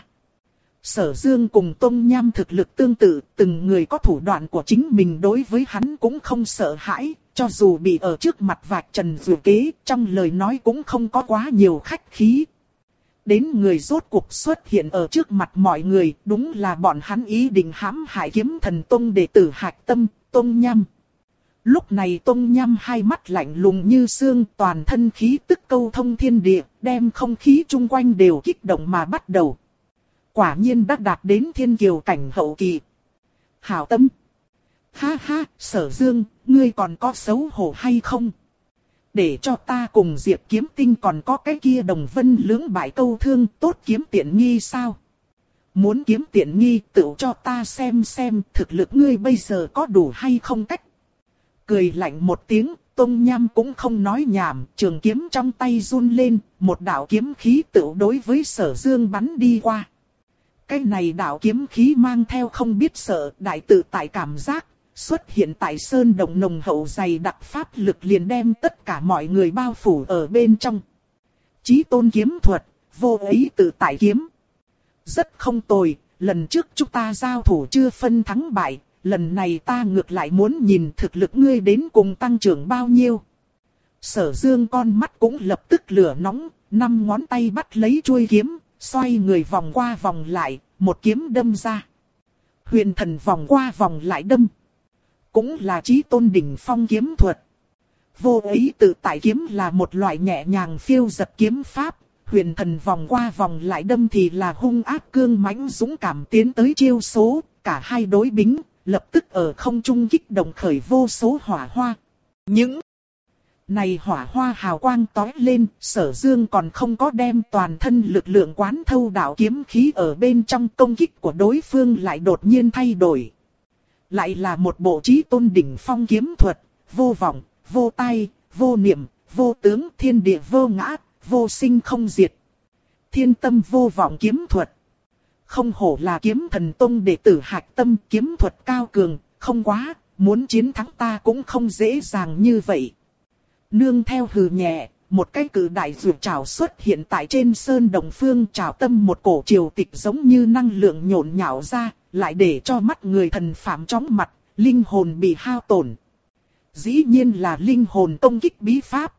Sở Dương cùng Tông Nham thực lực tương tự, từng người có thủ đoạn của chính mình, đối với hắn cũng không sợ hãi, cho dù bị ở trước mặt vạch trần vừa kế, trong lời nói cũng không có quá nhiều khách khí. Đến người rốt cuộc xuất hiện ở trước mặt mọi người, đúng là bọn hắn ý định hãm hại Kiếm Thần Tông đệ tử Hạch Tâm, Tông Nham. Lúc này Tông Nham hai mắt lạnh lùng như xương, toàn thân khí tức câu thông thiên địa, đem không khí chung quanh đều kích động mà bắt đầu. Quả nhiên đã đạt đến thiên kiều cảnh hậu kỳ. Hảo Tâm. Ha ha, Sở Dương, ngươi còn có xấu hổ hay không? Để cho ta cùng Diệp Kiếm Tinh còn có cái kia Đồng Vân lưỡng bại câu thương, tốt kiếm tiện nghi sao? Muốn kiếm tiện nghi tự cho ta xem xem thực lực ngươi bây giờ có đủ hay không cách. Cười lạnh một tiếng, Tông Nham cũng không nói nhảm, trường kiếm trong tay run lên, một đạo kiếm khí tự đối với Sở Dương bắn đi qua. Cái này đạo kiếm khí mang theo không biết sợ, đại tự tại cảm giác, xuất hiện tại sơn động nồng hậu dày đặc pháp lực liền đem tất cả mọi người bao phủ ở bên trong. Chí tôn kiếm thuật, vô ấy tự tại kiếm. Rất không tồi, lần trước chúng ta giao thủ chưa phân thắng bại, lần này ta ngược lại muốn nhìn thực lực ngươi đến cùng tăng trưởng bao nhiêu. Sở Dương con mắt cũng lập tức lửa nóng, năm ngón tay bắt lấy chuôi kiếm, xoay người vòng qua vòng lại, một kiếm đâm ra. Huyền thần vòng qua vòng lại đâm. Cũng là chí tôn đỉnh phong kiếm thuật. Vô ấy tự tại kiếm là một loại nhẹ nhàng phiêu giật kiếm pháp. Huyền thần vòng qua vòng lại đâm thì là hung ác cương mãnh dũng cảm tiến tới chiêu số. Cả hai đối bính, lập tức ở không trung kích động khởi vô số hỏa hoa. Những này hỏa hoa hào quang tóe lên, Sở Dương còn không có đem toàn thân lực lượng quán thâu đạo kiếm khí ở bên trong, công kích của đối phương lại đột nhiên thay đổi. Lại là một bộ chí tôn đỉnh phong kiếm thuật, vô vọng, vô tai, vô niệm, vô tướng, thiên địa vô ngã, vô sinh không diệt. Thiên tâm vô vọng kiếm thuật. Không hổ là kiếm thần tông đệ tử hạch tâm, kiếm thuật cao cường, không quá, muốn chiến thắng ta cũng không dễ dàng như vậy. Nương theo hừ nhẹ, một cái cự đại rượu trảo xuất hiện tại trên sơn đồng phương, trảo tâm một cổ triều tịch giống như năng lượng nhộn nhạo ra, lại để cho mắt người thần phạm chóng mặt, linh hồn bị hao tổn. Dĩ nhiên là linh hồn công kích bí pháp.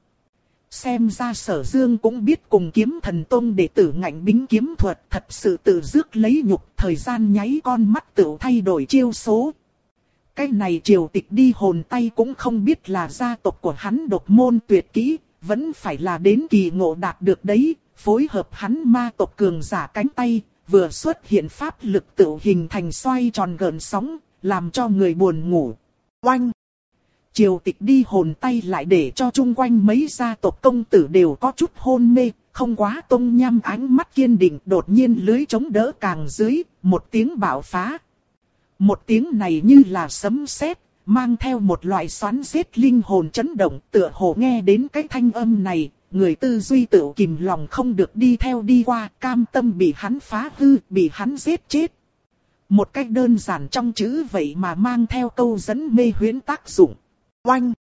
Xem ra Sở Dương cũng biết cùng kiếm thần tông đệ tử ngạnh bính kiếm thuật, thật sự tự rước lấy nhục, thời gian nháy con mắt tự thay đổi chiêu số. Cái này triều tịch đi hồn tay cũng không biết là gia tộc của hắn độc môn tuyệt kỹ, vẫn phải là đến kỳ ngộ đạt được đấy, phối hợp hắn ma tộc cường giả cánh tay, vừa xuất hiện pháp lực tự hình thành xoay tròn gợn sóng, làm cho người buồn ngủ. Oanh! Triều tịch đi hồn tay lại để cho chung quanh mấy gia tộc công tử đều có chút hôn mê, không quá Tông Nham ánh mắt kiên định, đột nhiên lưới chống đỡ càng dưới, một tiếng bạo phá. Một tiếng này như là sấm sét, mang theo một loại xoắn giết linh hồn chấn động, tựa hồ nghe đến cái thanh âm này, người tư duy tự kìm lòng không được đi theo đi qua, cam tâm bị hắn phá hư, bị hắn giết chết. Một cách đơn giản trong chữ vậy mà mang theo câu dẫn mê huyễn tác dụng. Oanh!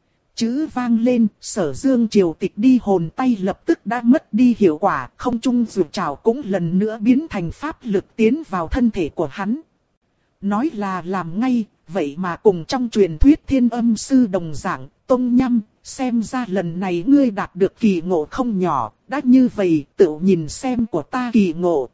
Chữ vang lên, Sở Dương triều tịch đi hồn tay lập tức đã mất đi hiệu quả, không trung rượu trảo cũng lần nữa biến thành pháp lực tiến vào thân thể của hắn. Nói là làm ngay, vậy mà cùng trong truyền thuyết Thiên Âm Sư đồng dạng, Tông Nhâm, xem ra lần này ngươi đạt được kỳ ngộ không nhỏ, đã như vậy tự nhìn xem của ta kỳ ngộ.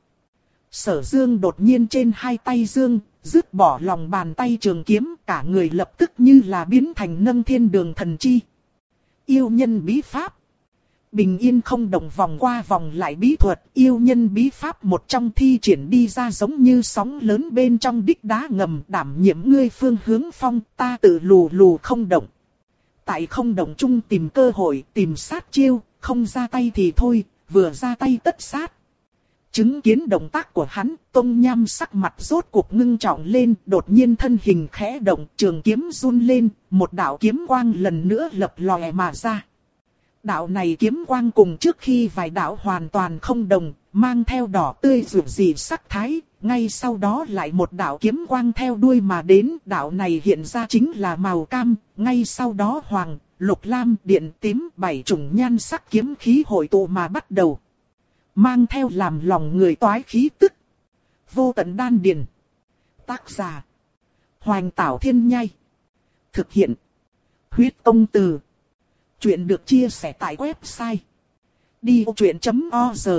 Sở Dương đột nhiên trên hai tay dương, dứt bỏ lòng bàn tay trường kiếm, cả người lập tức như là biến thành nâng thiên đường thần chi. Yêu nhân bí pháp. Bình yên không động vòng qua vòng lại bí thuật, yêu nhân bí pháp một trong thi triển đi ra giống như sóng lớn bên trong đích đá ngầm, đảm nhiệm ngươi phương hướng phong, ta tự lù lù không động. Tại không động chung tìm cơ hội, tìm sát chiêu, không ra tay thì thôi, vừa ra tay tất sát. Chứng kiến động tác của hắn, Tông Nham sắc mặt rốt cuộc ngưng trọng lên, đột nhiên thân hình khẽ động, trường kiếm run lên, một đạo kiếm quang lần nữa lập lòe mà ra. Đạo này kiếm quang cùng trước khi vài đạo hoàn toàn không đồng, mang theo đỏ tươi rực rỡ sắc thái, ngay sau đó lại một đạo kiếm quang theo đuôi mà đến, đạo này hiện ra chính là màu cam, ngay sau đó hoàng, lục lam, điện tím, bảy chủng nhan sắc kiếm khí hội tụ mà bắt đầu. Mang theo làm lòng người toái khí tức. Vô tận đan điền. Tác giả: Hoành Tảo Thiên Nhai. Thực hiện: Huyết Tông Từ. Chuyện được chia sẻ tại website đi ô chuyện chấm org.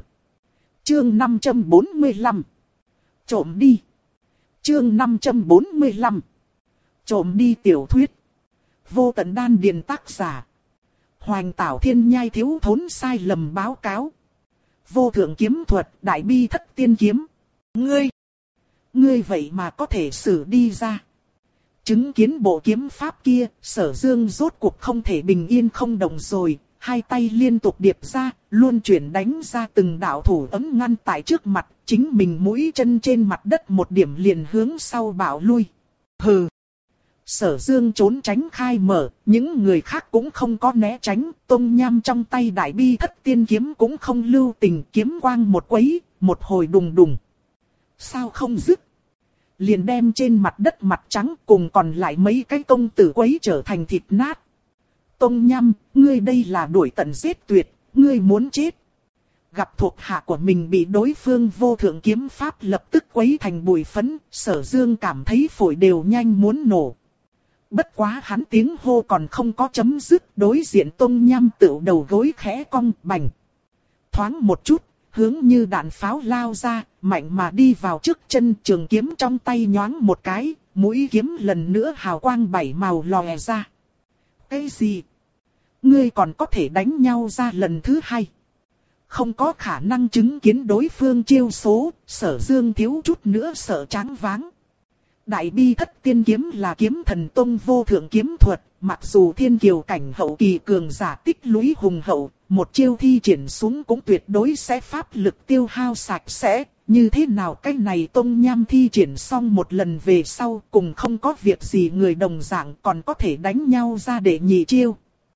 Chương năm trăm bốn mươi lăm. Trộm đi. Chương năm trăm bốn mươi lăm. Trộm đi tiểu thuyết. Vô tận đan điền. Tác giả: Hoành Tảo Thiên Nhai. Thiếu thốn sai lầm báo cáo. Vô thượng kiếm thuật, đại bi thất tiên kiếm. Ngươi, ngươi vậy mà có thể sử đi ra. Chứng kiến bộ kiếm pháp kia, Sở Dương rốt cuộc không thể bình yên không động rồi, hai tay liên tục điệp ra, luôn chuyển đánh ra từng đạo thủ ấm ngăn tại trước mặt, chính mình mũi chân trên mặt đất một điểm liền hướng sau bạo lui. Hừ. Sở Dương trốn tránh khai mở, những người khác cũng không có né tránh, Tông Nham trong tay đại bi thất tiên kiếm cũng không lưu tình, kiếm quang một quấy, một hồi đùng đùng. Sao không dứt? Liền đem trên mặt đất mặt trắng cùng còn lại mấy cái công tử quấy trở thành thịt nát. Tông Nham, ngươi đây là đuổi tận giết tuyệt, ngươi muốn chết. Gặp thuộc hạ của mình bị đối phương vô thượng kiếm pháp lập tức quấy thành bụi phấn, Sở Dương cảm thấy phổi đều nhanh muốn nổ. Bất quá hắn tiếng hô còn không có chấm dứt, đối diện Tông Nham tựu đầu gối khẽ cong bành. Thoáng một chút, hướng như đạn pháo lao ra, mạnh mà đi vào trước chân, trường kiếm trong tay nhoáng một cái, mũi kiếm lần nữa hào quang bảy màu lòe ra. Cái gì? Ngươi còn có thể đánh nhau ra lần thứ hai? Không có khả năng. Chứng kiến đối phương chiêu số, Sở Dương thiếu chút nữa sợ choáng váng. Đại bi thất tiên kiếm là kiếm thần tông vô thượng kiếm thuật, mặc dù thiên kiều cảnh hậu kỳ cường giả tích lũy hùng hậu, một chiêu thi triển xuống cũng tuyệt đối sẽ pháp lực tiêu hao sạch sẽ. Như thế nào cái này Tông Nham thi triển xong một lần về sau cùng không có việc gì người đồng dạng còn có thể đánh nhau ra để nhị chiêu.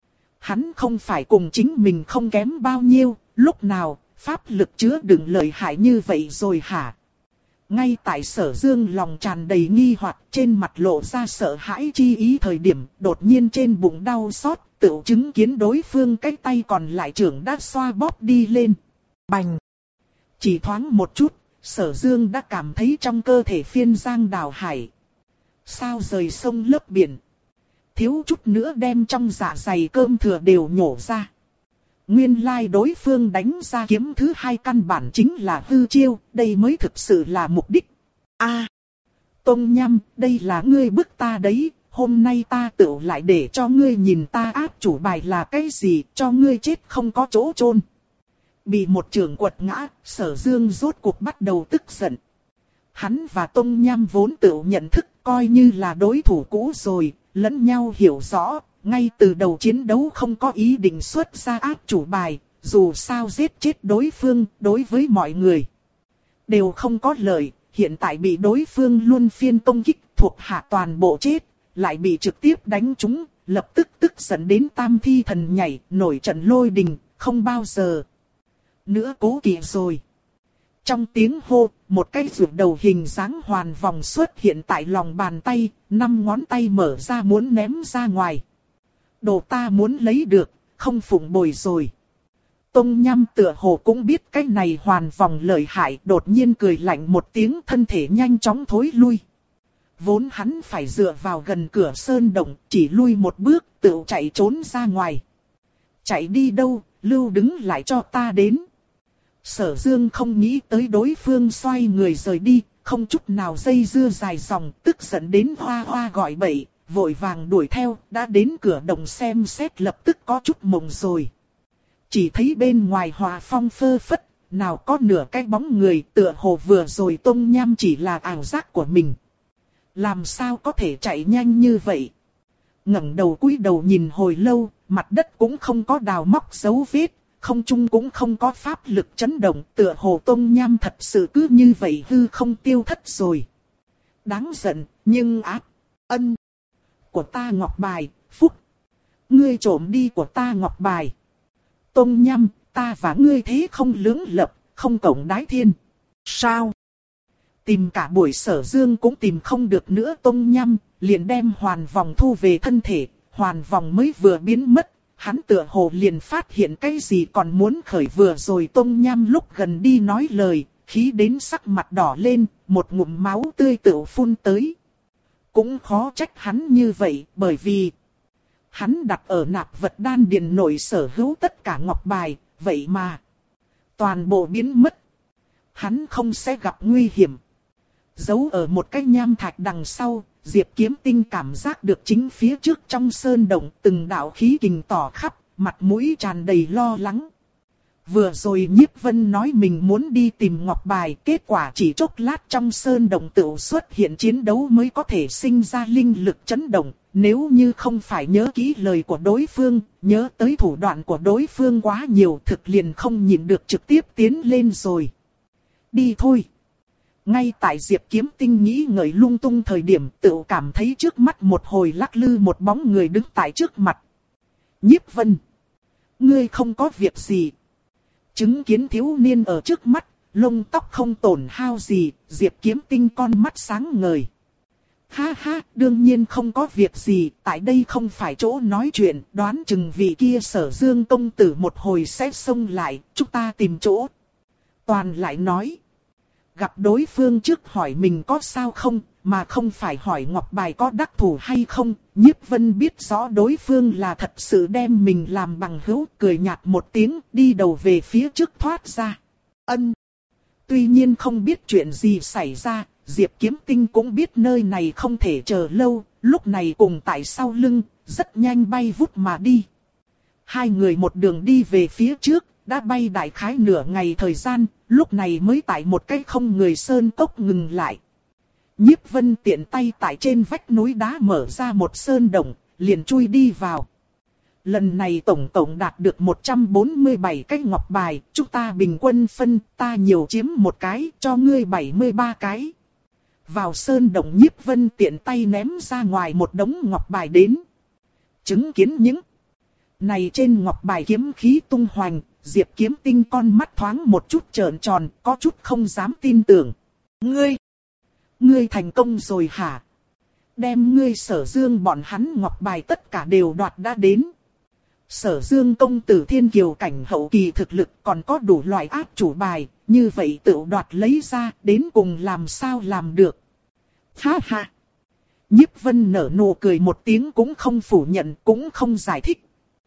Hắn không phải cùng chính mình không kém bao nhiêu, lúc nào pháp lực chứa đựng lợi hại như vậy rồi hả? Ngay tại Sở Dương lòng tràn đầy nghi hoặc, trên mặt lộ ra sợ hãi chi ý thời điểm, đột nhiên trên bụng đau xót, tự chứng kiến đối phương cái tay còn lại trưởng đã xoa bóp đi lên. Bành! Chỉ thoáng một chút, Sở Dương đã cảm thấy trong cơ thể phiên giang đào hải. Sao rời sông lấp biển. Thiếu chút nữa đem trong dạ dày cơm thừa đều nhổ ra. Nguyên lai đối phương đánh ra kiếm thứ hai căn bản chính là hư chiêu, đây mới thực sự là mục đích. A, à, Tông Nham, đây là ngươi bức ta đấy, hôm nay ta tự lại để cho ngươi nhìn ta áp chủ bài là cái gì, cho ngươi chết không có chỗ chôn. Bị một trường quật ngã, Sở Dương rốt cuộc bắt đầu tức giận. Hắn và Tông Nham vốn tự nhận thức coi như là đối thủ cũ rồi, lẫn nhau hiểu rõ. Ngay từ đầu chiến đấu không có ý định xuất ra áp chủ bài, dù sao giết chết đối phương, đối với mọi người đều không có lợi. Hiện tại bị đối phương luân phiên công kích thuộc hạ toàn bộ chết, lại bị trực tiếp đánh trúng, lập tức tức giận đến tam thi thần nhảy, nổi trận lôi đình, không bao giờ nữa cố kỵ rồi. Trong tiếng hô, một cái ruột đầu hình dáng hoàn vòng xuất hiện tại lòng bàn tay, năm ngón tay mở ra muốn ném ra ngoài. Đồ ta muốn lấy được, không phụng bồi rồi. Tông Nham tựa hồ cũng biết cái này hoàn vòng lợi hại, đột nhiên cười lạnh một tiếng, thân thể nhanh chóng thối lui. Vốn hắn phải dựa vào gần cửa sơn động, chỉ lui một bước, tự chạy trốn ra ngoài. Chạy đi đâu, lưu đứng lại cho ta đến. Sở Dương không nghĩ tới đối phương xoay người rời đi, không chút nào dây dưa dài dòng, tức giận đến hoa hoa gọi bậy. Vội vàng đuổi theo, đã đến cửa động xem xét lập tức có chút mộng rồi. Chỉ thấy bên ngoài hòa phong phơ phất, nào có nửa cái bóng người, tựa hồ vừa rồi Tông Nham chỉ là ảo giác của mình. Làm sao có thể chạy nhanh như vậy? Ngẩng đầu cúi đầu nhìn hồi lâu, mặt đất cũng không có đào móc dấu vết, không trung cũng không có pháp lực chấn động, tựa hồ Tông Nham thật sự cứ như vậy hư không tiêu thất rồi. Đáng giận, nhưng ác, ân. Của ta ngọc bài, phúc. Ngươi trộm đi của ta ngọc bài. Tông Nham, ta và ngươi thế không lưỡng lập, không cộng đái thiên. Sao? Tìm cả buổi Sở Dương cũng tìm không được nữa Tông Nham, liền đem hoàn vòng thu về thân thể, hoàn vòng mới vừa biến mất. Hắn tựa hồ liền phát hiện cái gì còn muốn khởi vừa rồi Tông Nham lúc gần đi nói lời, khí đến sắc mặt đỏ lên, một ngụm máu tươi tự phun tới. Cũng khó trách hắn như vậy, bởi vì hắn đặt ở nạp vật đan điền nội sở hữu tất cả ngọc bài, vậy mà toàn bộ biến mất. Hắn không sẽ gặp nguy hiểm. Giấu ở một cái nham thạch đằng sau, Diệp Kiếm Tinh cảm giác được chính phía trước trong sơn động từng đạo khí kình tỏ khắp, mặt mũi tràn đầy lo lắng. Vừa rồi Nhiếp Vân nói mình muốn đi tìm ngọc bài, kết quả chỉ chốc lát trong sơn động tự xuất hiện chiến đấu mới có thể sinh ra linh lực chấn động. Nếu như không phải nhớ kỹ lời của đối phương, nhớ tới thủ đoạn của đối phương quá nhiều, thực liền không nhịn được trực tiếp tiến lên rồi. Đi thôi. Ngay tại Diệp Kiếm Tinh nghĩ ngợi lung tung thời điểm, tự cảm thấy trước mắt một hồi lắc lư một bóng người đứng tại trước mặt. Nhiếp Vân, ngươi không có việc gì? Chứng kiến thiếu niên ở trước mắt, lông tóc không tổn hao gì, Diệp Kiếm Tinh con mắt sáng ngời. Ha ha, đương nhiên không có việc gì, tại đây không phải chỗ nói chuyện, đoán chừng vị kia Sở Dương công tử một hồi sẽ xông lại, chúng ta tìm chỗ. Toàn lại nói, gặp đối phương trước hỏi mình có sao không, mà không phải hỏi ngọc bài có đắc thủ hay không. Nhiếp Vân biết rõ đối phương là thật sự đem mình làm bằng hữu, cười nhạt một tiếng, đi đầu về phía trước thoát ra. Ân. Tuy nhiên không biết chuyện gì xảy ra, Diệp Kiếm Tinh cũng biết nơi này không thể chờ lâu, lúc này cùng tại sau lưng, rất nhanh bay vút mà đi. Hai người một đường đi về phía trước, đã bay đại khái nửa ngày thời gian, lúc này mới tại một cái không người sơn cốc ngừng lại. Nhiếp Vân tiện tay tại trên vách núi đá mở ra một sơn động, liền chui đi vào. Lần này tổng tổng đạt được một trăm bốn mươi bảy cái ngọc bài, chúng ta bình quân phân, ta nhiều chiếm một cái, cho ngươi bảy mươi ba cái. Vào sơn động Nhiếp Vân tiện tay ném ra ngoài một đống ngọc bài đến. Chứng kiến những này trên ngọc bài kiếm khí tung hoành, Diệp Kiếm Tinh con mắt thoáng một chút trợn tròn, có chút không dám tin tưởng. Ngươi, ngươi thành công rồi hả? Đem ngươi Sở Dương bọn hắn ngọc bài tất cả đều đoạt đã đến. Sở Dương công tử thiên kiều cảnh hậu kỳ thực lực còn có đủ loại áp chủ bài, như vậy tự đoạt lấy ra, đến cùng làm sao làm được. Ha ha! Nhiếp Vân nở nụ cười một tiếng cũng không phủ nhận, cũng không giải thích.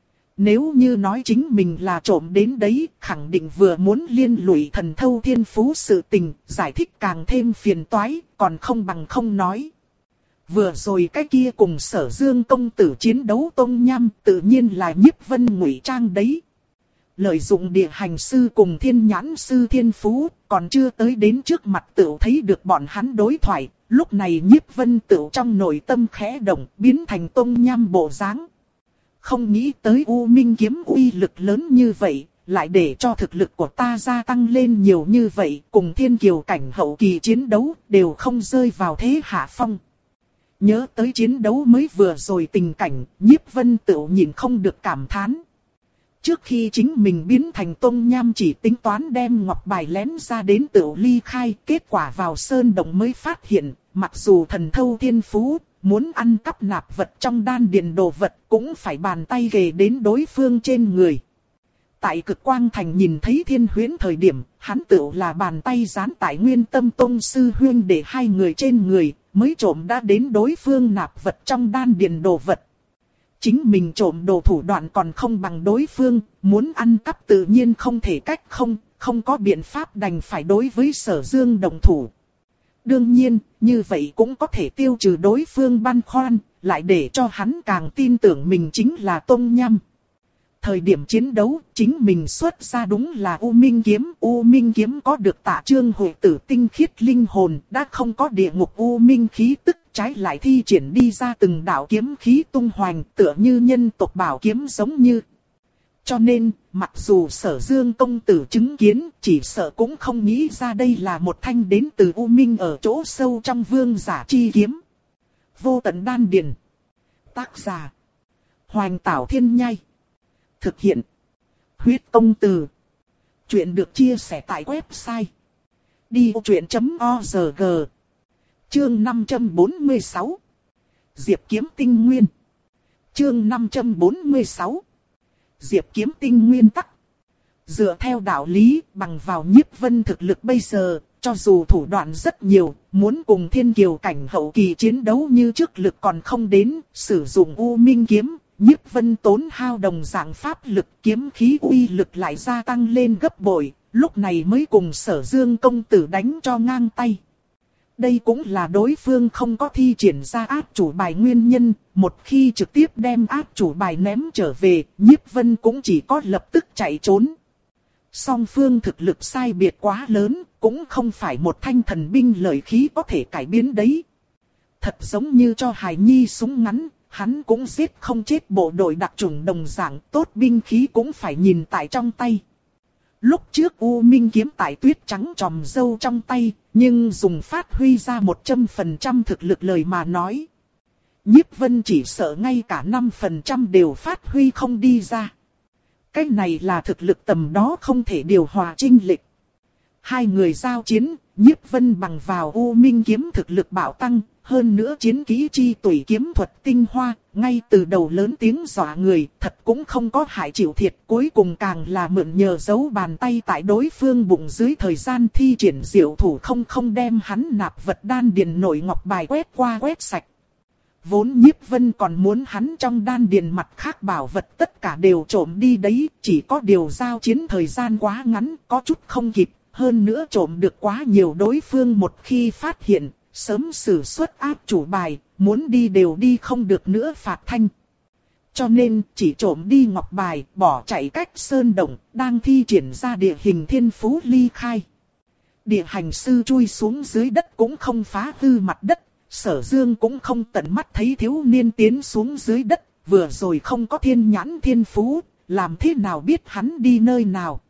Nếu như nói chính mình là trộm đến đấy, khẳng định vừa muốn liên lụy thần thâu thiên phú sự tình, giải thích càng thêm phiền toái, còn không bằng không nói. Vừa rồi cái kia cùng Sở Dương công tử chiến đấu tông nham, tự nhiên là Nhiếp Vân ngụy trang đấy. Lợi dụng địa hành sư cùng thiên nhãn sư thiên phú, còn chưa tới đến trước mặt tựu thấy được bọn hắn đối thoại, lúc này Nhiếp Vân tựu trong nội tâm khẽ động, biến thành tông nham bộ dáng. Không nghĩ tới U Minh kiếm uy lực lớn như vậy, lại để cho thực lực của ta gia tăng lên nhiều như vậy, cùng thiên kiều cảnh hậu kỳ chiến đấu, đều không rơi vào thế hạ phong. Nhớ tới chiến đấu mới vừa rồi tình cảnh, Nhiếp Vân tựu nhìn không được cảm thán. Trước khi chính mình biến thành tông nham chỉ tính toán đem ngọc bài lén ra đến tựu ly khai, kết quả vào sơn động mới phát hiện, mặc dù thần thâu thiên phú, muốn ăn cắp nạp vật trong đan điền đồ vật cũng phải bàn tay ghề đến đối phương trên người. Tại Cực Quang Thành nhìn thấy Thiên Huyễn thời điểm, hắn tựu là bàn tay dán tại Nguyên Tâm Tông sư huynh để hai người trên người, mới trộm đã đến đối phương nạp vật trong đan điền đồ vật. Chính mình trộm đồ thủ đoạn còn không bằng đối phương, muốn ăn cắp tự nhiên không thể cách không, không có biện pháp đành phải đối với Sở Dương đồng thủ. Đương nhiên, như vậy cũng có thể tiêu trừ đối phương băn khoăn, lại để cho hắn càng tin tưởng mình chính là Tông Nham. Thời điểm chiến đấu, chính mình xuất ra đúng là U Minh kiếm. U Minh kiếm có được Tạ Trương Hội Tử tinh khiết linh hồn, đã không có địa ngục U Minh khí tức, trái lại thi triển đi ra từng đạo kiếm khí tung hoành, tựa như nhân tộc bảo kiếm giống như. Cho nên, mặc dù Sở Dương công tử chứng kiến, chỉ sợ cũng không nghĩ ra đây là một thanh đến từ U Minh ở chỗ sâu trong vương giả chi kiếm. Vô tận đan điền. Tác giả: Hoành Tảo Thiên Nhai. Thực hiện: Huyết Công Từ. Chuyện được chia sẻ tại website đi ô chuyện chấm org. Chương năm trăm bốn mươi sáu. Diệp Kiếm Tinh Nguyên. Chương năm trăm bốn mươi sáu. Diệp Kiếm Tinh Nguyên tắc. Dựa theo đạo lý, bằng vào Nhiếp Vân thực lực bây giờ, cho dù thủ đoạn rất nhiều, muốn cùng thiên kiều cảnh hậu kỳ chiến đấu như trước lực còn không đến, sử dụng U Minh kiếm, Nhiếp Vân tốn hao đồng dạng pháp lực, kiếm khí uy lực lại gia tăng lên gấp bội, lúc này mới cùng Sở Dương công tử đánh cho ngang tay. Đây cũng là đối phương không có thi triển ra áp chủ bài nguyên nhân, một khi trực tiếp đem áp chủ bài ném trở về, Nhiếp Vân cũng chỉ có lập tức chạy trốn. Song phương thực lực sai biệt quá lớn, cũng không phải một thanh thần binh lợi khí có thể cải biến đấy. Thật giống như cho hài nhi súng ngắn, hắn cũng giết không chết bộ đội đặc chủng đồng dạng, tốt binh khí cũng phải nhìn tại trong tay. Lúc trước U Minh kiếm tại tuyết trắng tròm dâu trong tay, nhưng dùng phát huy ra một trăm phần trăm thực lực lời mà nói. Nhiếp Vân chỉ sợ ngay cả năm phần trăm đều phát huy không đi ra. Cái này là thực lực tầm đó không thể điều hòa chênh lệch. Hai người giao chiến, Nhiếp Vân bằng vào U Minh kiếm thực lực bạo tăng, hơn nữa chiến kỹ chi tùy kiếm thuật tinh hoa, ngay từ đầu lớn tiếng dọa người, thật cũng không có hại chịu thiệt, cuối cùng càng là mượn nhờ giấu bàn tay tại đối phương bụng dưới thời gian thi triển diệu thủ không không đem hắn nạp vật đan điền nội ngọc bài quét qua quét sạch. Vốn Nhiếp Vân còn muốn hắn trong đan điền mặt khác bảo vật tất cả đều trộm đi đấy, chỉ có điều giao chiến thời gian quá ngắn, có chút không kịp, hơn nữa trộm được quá nhiều đối phương một khi phát hiện, sớm sử xuất áp chủ bài, muốn đi đều đi không được nữa phạt thanh. Cho nên chỉ trộm đi ngọc bài, bỏ chạy cách sơn động, đang thi triển ra địa hình thiên phú ly khai. Địa hành sư chui xuống dưới đất cũng không phá hư mặt đất, Sở Dương cũng không tận mắt thấy thiếu niên tiến xuống dưới đất, vừa rồi không có thiên nhãn thiên phú, làm thế nào biết hắn đi nơi nào.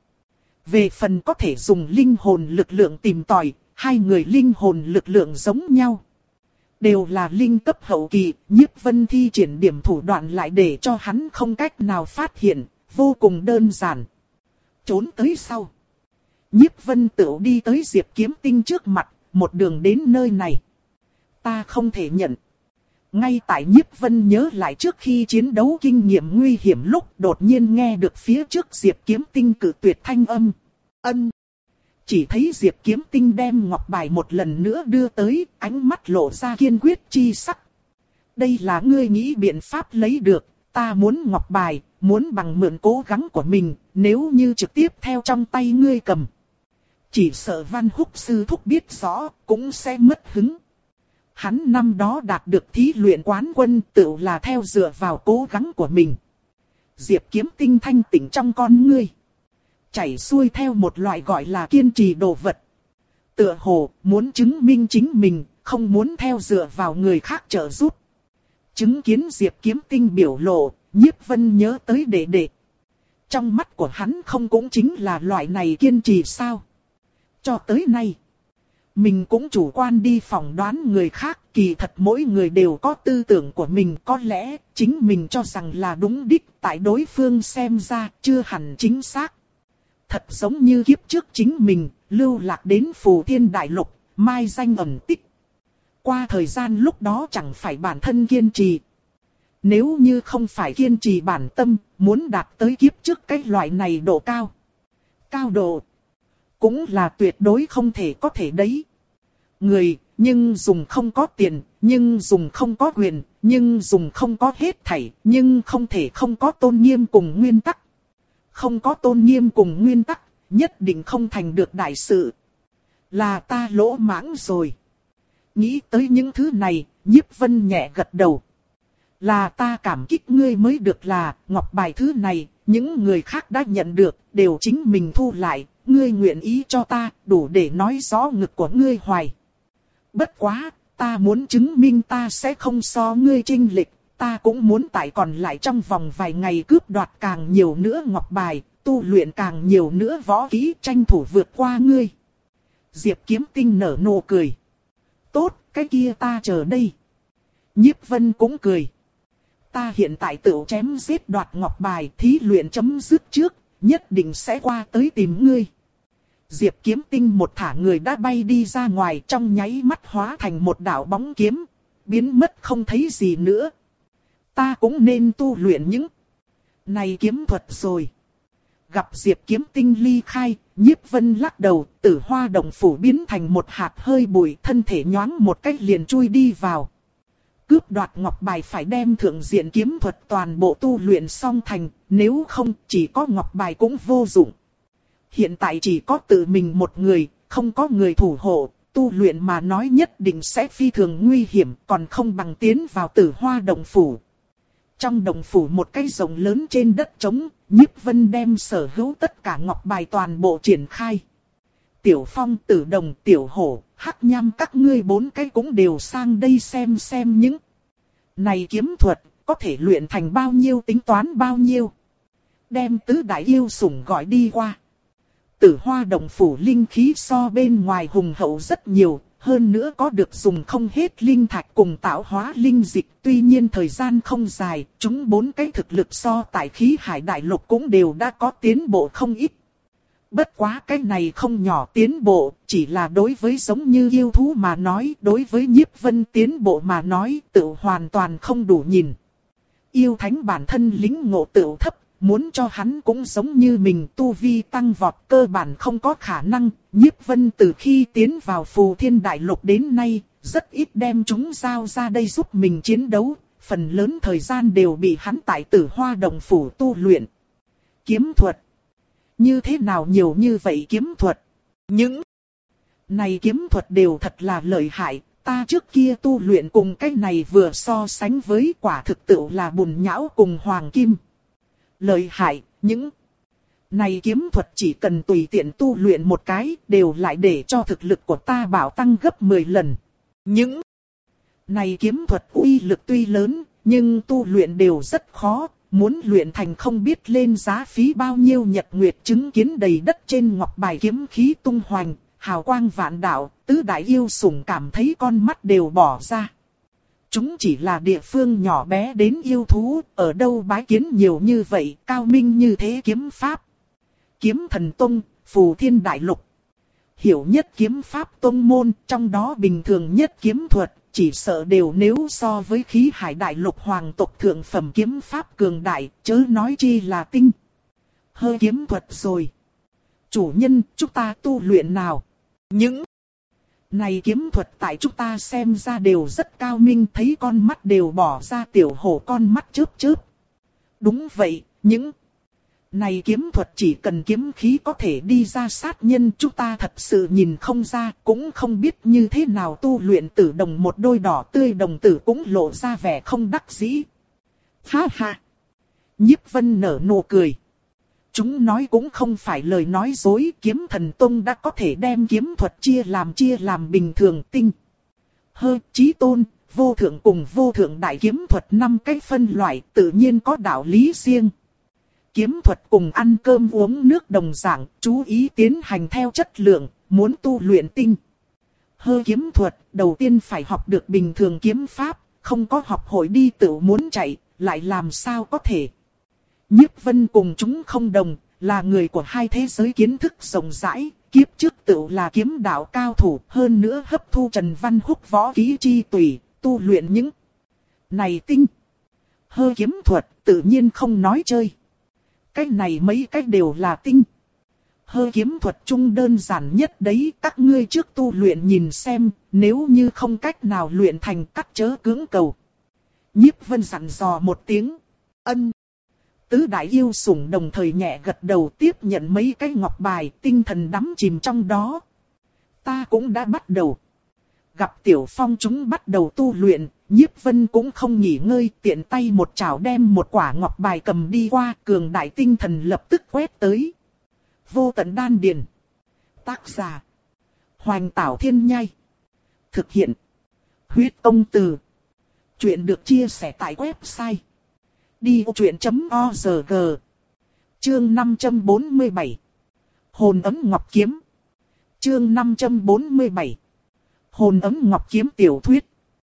Về phần có thể dùng linh hồn lực lượng tìm tòi, hai người linh hồn lực lượng giống nhau. Đều là linh cấp hậu kỳ, Nhiếp Vân thi triển điểm thủ đoạn lại để cho hắn không cách nào phát hiện, vô cùng đơn giản. Trốn tới sau. Nhiếp Vân tựu đi tới Diệp Kiếm Tinh trước mặt, một đường đến nơi này. Ta không thể nhận. Ngay tại Nhiếp Vân nhớ lại trước khi chiến đấu kinh nghiệm nguy hiểm lúc đột nhiên nghe được phía trước Diệp Kiếm Tinh cự tuyệt thanh âm. Ân. Chỉ thấy Diệp Kiếm Tinh đem ngọc bài một lần nữa đưa tới, ánh mắt lộ ra kiên quyết chi sắc. Đây là ngươi nghĩ biện pháp lấy được, ta muốn ngọc bài, muốn bằng mượn cố gắng của mình, nếu như trực tiếp theo trong tay ngươi cầm. Chỉ sợ Văn Húc sư thúc biết rõ, cũng sẽ mất hứng. Hắn năm đó đạt được thí luyện quán quân tự là theo dựa vào cố gắng của mình. Diệp Kiếm Tinh thanh tỉnh trong con ngươi. Chảy xuôi theo một loại gọi là kiên trì đồ vật. Tựa hồ muốn chứng minh chính mình, không muốn theo dựa vào người khác trợ giúp. Chứng kiến Diệp Kiếm Tinh biểu lộ, Nhiếp Vân nhớ tới đệ đệ. Trong mắt của hắn không cũng chính là loại này kiên trì sao. Cho tới nay, mình cũng chủ quan đi phỏng đoán người khác, kỳ thật mỗi người đều có tư tưởng của mình, có lẽ chính mình cho rằng là đúng đích, tại đối phương xem ra chưa hẳn chính xác. Thật giống như kiếp trước chính mình, lưu lạc đến Phù Thiên Đại Lục, mai danh ẩn tích. Qua thời gian lúc đó chẳng phải bản thân kiên trì. Nếu như không phải kiên trì bản tâm, muốn đạt tới kiếp trước cái loại này độ cao. Cao độ cũng là tuyệt đối không thể có thể đấy. Người, nhưng dùng không có tiền, nhưng dùng không có quyền, nhưng dùng không có hết thảy, nhưng không thể không có tôn nghiêm cùng nguyên tắc. Không có tôn nghiêm cùng nguyên tắc, nhất định không thành được đại sự. Là ta lỗ mãng rồi. Nghĩ tới những thứ này, Nhiếp Vân nhẹ gật đầu. Là ta cảm kích ngươi mới được, là ngọc bài thứ này, những người khác đã nhận được, đều chính mình thu lại. Ngươi nguyện ý cho ta, đủ để nói rõ ngực của ngươi hoài. Bất quá, ta muốn chứng minh ta sẽ không so ngươi chênh lệch, ta cũng muốn tại còn lại trong vòng vài ngày cướp đoạt càng nhiều nữa ngọc bài, tu luyện càng nhiều nữa võ kỹ, tranh thủ vượt qua ngươi. Diệp Kiếm Tinh nở nụ cười. Tốt, cái kia ta chờ đây. Nhiếp Vân cũng cười. Ta hiện tại tự chém giết đoạt ngọc bài, thí luyện chấm dứt trước, nhất định sẽ qua tới tìm ngươi. Diệp Kiếm Tinh một thả người đã bay đi ra ngoài, trong nháy mắt hóa thành một đạo bóng kiếm, biến mất không thấy gì nữa. Ta cũng nên tu luyện những này kiếm thuật rồi. Gặp Diệp Kiếm Tinh ly khai, Nhiếp Vân lắc đầu, Tử Hoa Động Phủ biến thành một hạt hơi bụi, thân thể nhoáng một cách liền chui đi vào. Cướp đoạt ngọc bài phải đem thượng diện kiếm thuật toàn bộ tu luyện xong thành, nếu không chỉ có ngọc bài cũng vô dụng. Hiện tại chỉ có tự mình một người, không có người thủ hộ, tu luyện mà nói nhất định sẽ phi thường nguy hiểm, còn không bằng tiến vào Tử Hoa Động Phủ. Trong động phủ một cái rồng lớn trên đất trống, Nhiếp Vân đem sở hữu tất cả ngọc bài toàn bộ triển khai. Tiểu Phong, Tử Đồng, Tiểu Hổ, Hắc Nham các ngươi bốn cái cũng đều sang đây xem xem những này kiếm thuật, có thể luyện thành bao nhiêu tính toán bao nhiêu. Đem tứ đại yêu sủng gọi đi qua. Tử Hoa Động Phủ linh khí so bên ngoài hùng hậu rất nhiều, hơn nữa có được dùng không hết linh thạch cùng tạo hóa linh dịch. Tuy nhiên thời gian không dài, chúng bốn cái thực lực so tại khí hải đại lục cũng đều đã có tiến bộ không ít. Bất quá cái này không nhỏ tiến bộ, chỉ là đối với giống như yêu thú mà nói, đối với Nhiếp Vân tiến bộ mà nói, tự hoàn toàn không đủ nhìn. Yêu thánh bản thân lính ngộ tự thấp, muốn cho hắn cũng giống như mình tu vi tăng vọt cơ bản không có khả năng. Nhiếp Vân từ khi tiến vào Phù Thiên Đại Lục đến nay, rất ít đem chúng giao ra đây giúp mình chiến đấu, phần lớn thời gian đều bị hắn tại Tử Hoa Động Phủ tu luyện. Kiếm thuật. Như thế nào nhiều như vậy kiếm thuật? Những này kiếm thuật đều thật là lợi hại, ta trước kia tu luyện cùng cái này vừa so sánh với quả thực tự là bùn nhão cùng hoàng kim. Lợi hại, những Này kiếm thuật chỉ cần tùy tiện tu luyện một cái, đều lại để cho thực lực của ta bảo tăng gấp mười lần. Những này kiếm thuật uy lực tuy lớn, nhưng tu luyện đều rất khó, muốn luyện thành không biết lên giá phí bao nhiêu nhật nguyệt chứng kiến đầy đất trên ngọc bài kiếm khí tung hoành, hào quang vạn đạo, tứ đại yêu sủng cảm thấy con mắt đều bỏ ra. Chúng chỉ là địa phương nhỏ bé đến yêu thú, ở đâu bái kiến nhiều như vậy, cao minh như thế kiếm pháp. Kiếm thần tông, phù thiên đại lục. Hiểu nhất kiếm pháp tông môn, trong đó bình thường nhất kiếm thuật, chỉ sợ đều nếu so với khí hải đại lục hoàng tộc thượng phẩm kiếm pháp cường đại, chớ nói chi là tinh. Hơi kiếm thuật rồi. Chủ nhân, chúng ta tu luyện nào? Những này kiếm thuật tại chúng ta xem ra đều rất cao minh, thấy con mắt đều bỏ ra, tiểu hổ con mắt chớp chớp. Đúng vậy, những này kiếm thuật chỉ cần kiếm khí có thể đi ra sát nhân, chúng ta thật sự nhìn không ra, cũng không biết như thế nào tu luyện. Tử đồng một đôi đỏ tươi đồng tử cũng lộ ra vẻ không đắc dĩ. Ha ha! Nhiếp Vân nở nụ cười. Chúng nói cũng không phải lời nói dối, kiếm thần tông đã có thể đem kiếm thuật chia làm chia làm bình thường, tinh, hơ, chí tôn, vô thượng cùng vô thượng đại kiếm thuật năm cái phân loại, tự nhiên có đạo lý riêng. Kiếm thuật cùng ăn cơm uống nước đồng dạng, chú ý tiến hành theo chất lượng, muốn tu luyện tinh, hơ kiếm thuật, đầu tiên phải học được bình thường kiếm pháp, không có học hội đi tự muốn chạy, lại làm sao có thể. Nhiếp Vân cùng chúng không đồng, là người của hai thế giới kiến thức rộng rãi, kiếp trước tự là kiếm đạo cao thủ, hơn nữa hấp thu Trần Văn Húc võ kỹ chi tùy, tu luyện những này tinh, hơ kiếm thuật, tự nhiên không nói chơi. Cái này mấy cái đều là tinh, hơ kiếm thuật chung đơn giản nhất đấy, các ngươi trước tu luyện nhìn xem, nếu như không cách nào luyện thành cắt chớ cưỡng cầu. Nhiếp Vân dặn dò một tiếng, ân. Tứ đại yêu sủng đồng thời nhẹ gật đầu, tiếp nhận mấy cái ngọc bài, tinh thần đắm chìm trong đó. Ta cũng đã bắt đầu. Gặp Tiểu Phong chúng bắt đầu tu luyện, Nhiếp Vân cũng không nghỉ ngơi, tiện tay một chảo đem một quả ngọc bài cầm đi qua, cường đại tinh thần lập tức quét tới. Vô tận đan điền. Tác giả: Hoành Tảo Thiên Nhai. Thực hiện: Huyết Công Từ. Chuyện được chia sẻ tại website đi ô truyện chấm org. Chương năm trăm bốn mươi bảy. Hồn ấm ngọc kiếm. Chương năm trăm bốn mươi bảy. Hồn ấm ngọc kiếm tiểu thuyết.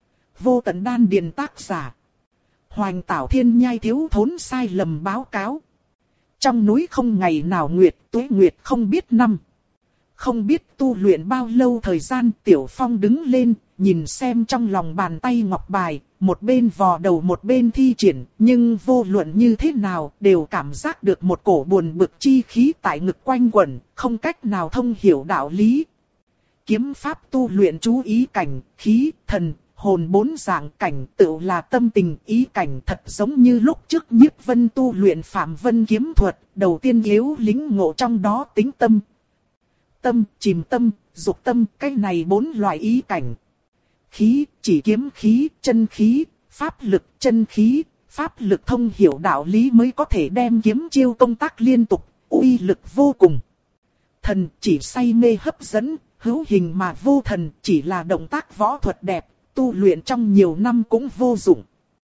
Vô tận đan điền, tác giả: Hoành Tảo Thiên Nhai. Thiếu thốn sai lầm báo cáo. Trong núi không ngày nào nguyệt, tuế nguyệt không biết năm. Không biết tu luyện bao lâu thời gian, Tiểu Phong đứng lên, nhìn xem trong lòng bàn tay ngọc bài, một bên vò đầu một bên thi triển, nhưng vô luận như thế nào, đều cảm giác được một cổ buồn bực chi khí tại ngực quanh quẩn, không cách nào thông hiểu đạo lý. Kiếm pháp tu luyện chú ý cảnh, khí, thần, hồn bốn dạng cảnh, tự là tâm tình, ý cảnh, thật giống như lúc trước Nhiếp Vân tu luyện Phạm Vân kiếm thuật, đầu tiên yếu lĩnh ngộ trong đó tính tâm. Tâm, chìm tâm, dục tâm, cái này bốn loại ý cảnh. Khí, chỉ kiếm khí, chân khí, pháp lực, chân khí, pháp lực thông hiểu đạo lý mới có thể đem kiếm chiêu công tác liên tục, uy lực vô cùng. Thần, chỉ say mê hấp dẫn, hữu hình mà vô thần, chỉ là động tác võ thuật đẹp, tu luyện trong nhiều năm cũng vô dụng.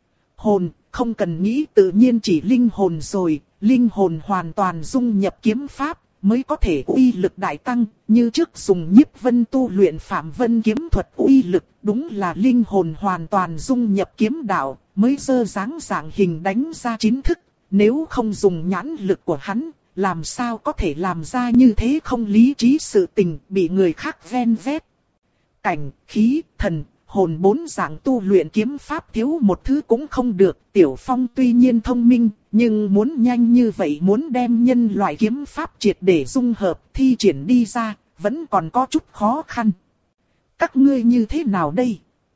Hồn, không cần nghĩ tự nhiên chỉ linh hồn rồi, linh hồn hoàn toàn dung nhập kiếm pháp, mới có thể uy lực đại tăng, như trước dùng Nhiếp Vân tu luyện Phạm Vân kiếm thuật uy lực, đúng là linh hồn hoàn toàn dung nhập kiếm đạo, mới dơ dáng dạng hình đánh ra chính thức, nếu không dùng nhãn lực của hắn, làm sao có thể làm ra như thế không lý trí sự tình, bị người khác ven vét. Cảnh, khí, thần, hồn bốn dạng tu luyện kiếm pháp thiếu một thứ cũng không được. Tiểu Phong tuy nhiên thông minh, nhưng muốn nhanh như vậy, muốn đem nhân loại kiếm pháp triệt để dung hợp, thi triển đi ra, vẫn còn có chút khó khăn. Các ngươi như thế nào đây?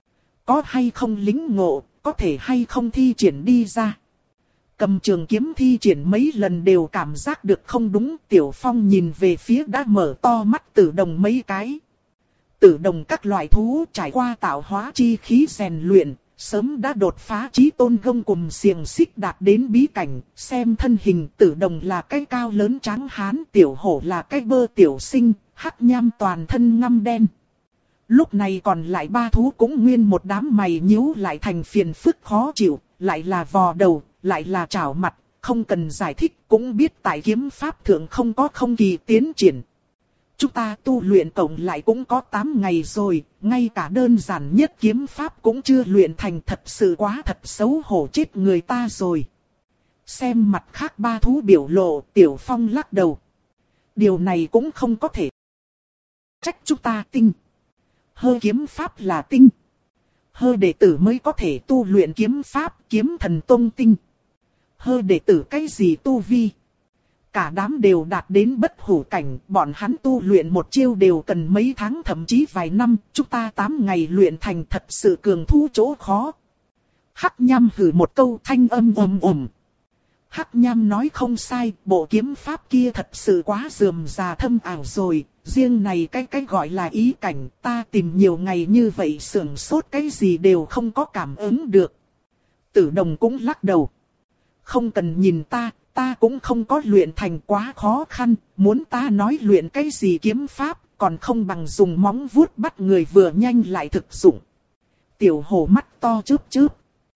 Có hay không lính ngộ, có thể hay không thi triển đi ra? Cầm trường kiếm thi triển mấy lần đều cảm giác được không đúng. Tiểu Phong nhìn về phía đã mở to mắt Tử Đồng mấy cái. Tử Đồng các loại thú trải qua tạo hóa chi khí rèn luyện, Sớm đã đột phá chí tôn gông cùng xiềng xích đạt đến bí cảnh, xem thân hình Tử Đồng là cái cao lớn trắng hán, Tiểu Hổ là cái bơ tiểu sinh, Hắc Nham toàn thân ngăm đen. Lúc này còn lại ba thú cũng nguyên một đám mày nhíu lại thành phiền phức khó chịu, lại là vò đầu, lại là chảo mặt, không cần giải thích cũng biết tại kiếm pháp thượng không có không kỳ tiến triển. Chúng ta tu luyện tổng lại cũng có tám ngày rồi, ngay cả đơn giản nhất kiếm pháp cũng chưa luyện thành, thật sự quá thật xấu hổ chết người ta rồi. Xem mặt khác ba thú biểu lộ, Tiểu Phong lắc đầu. Điều này cũng không có thể trách chúng ta tinh. Hơ kiếm pháp là tinh. Hơ đệ tử mới có thể tu luyện kiếm pháp, kiếm thần tông tinh. Hơ đệ tử cái gì tu vi? Cả đám đều đạt đến bất hủ cảnh, bọn hắn tu luyện một chiêu đều cần mấy tháng thậm chí vài năm, chúng ta tám ngày luyện thành thật sự cường thu chỗ khó. Hắc Nham hừ một câu thanh âm ầm ầm. Hắc Nham nói không sai, bộ kiếm pháp kia thật sự quá rườm rà thâm ảo rồi, riêng này cái cái gọi là ý cảnh, ta tìm nhiều ngày như vậy sưởng sốt cái gì đều không có cảm ứng được. Tử Đồng cũng lắc đầu. Không cần nhìn ta, ta cũng không có luyện thành, quá khó khăn, muốn ta nói luyện cái gì kiếm pháp, còn không bằng dùng móng vuốt bắt người vừa nhanh lại thực dụng. Tiểu Hổ mắt to chớp chớp.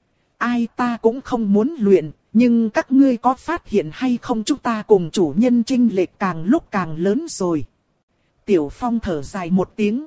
Ai ta cũng không muốn luyện, nhưng các ngươi có phát hiện hay không chúng ta cùng chủ nhân chênh lệch càng lúc càng lớn rồi. Tiểu Phong thở dài một tiếng.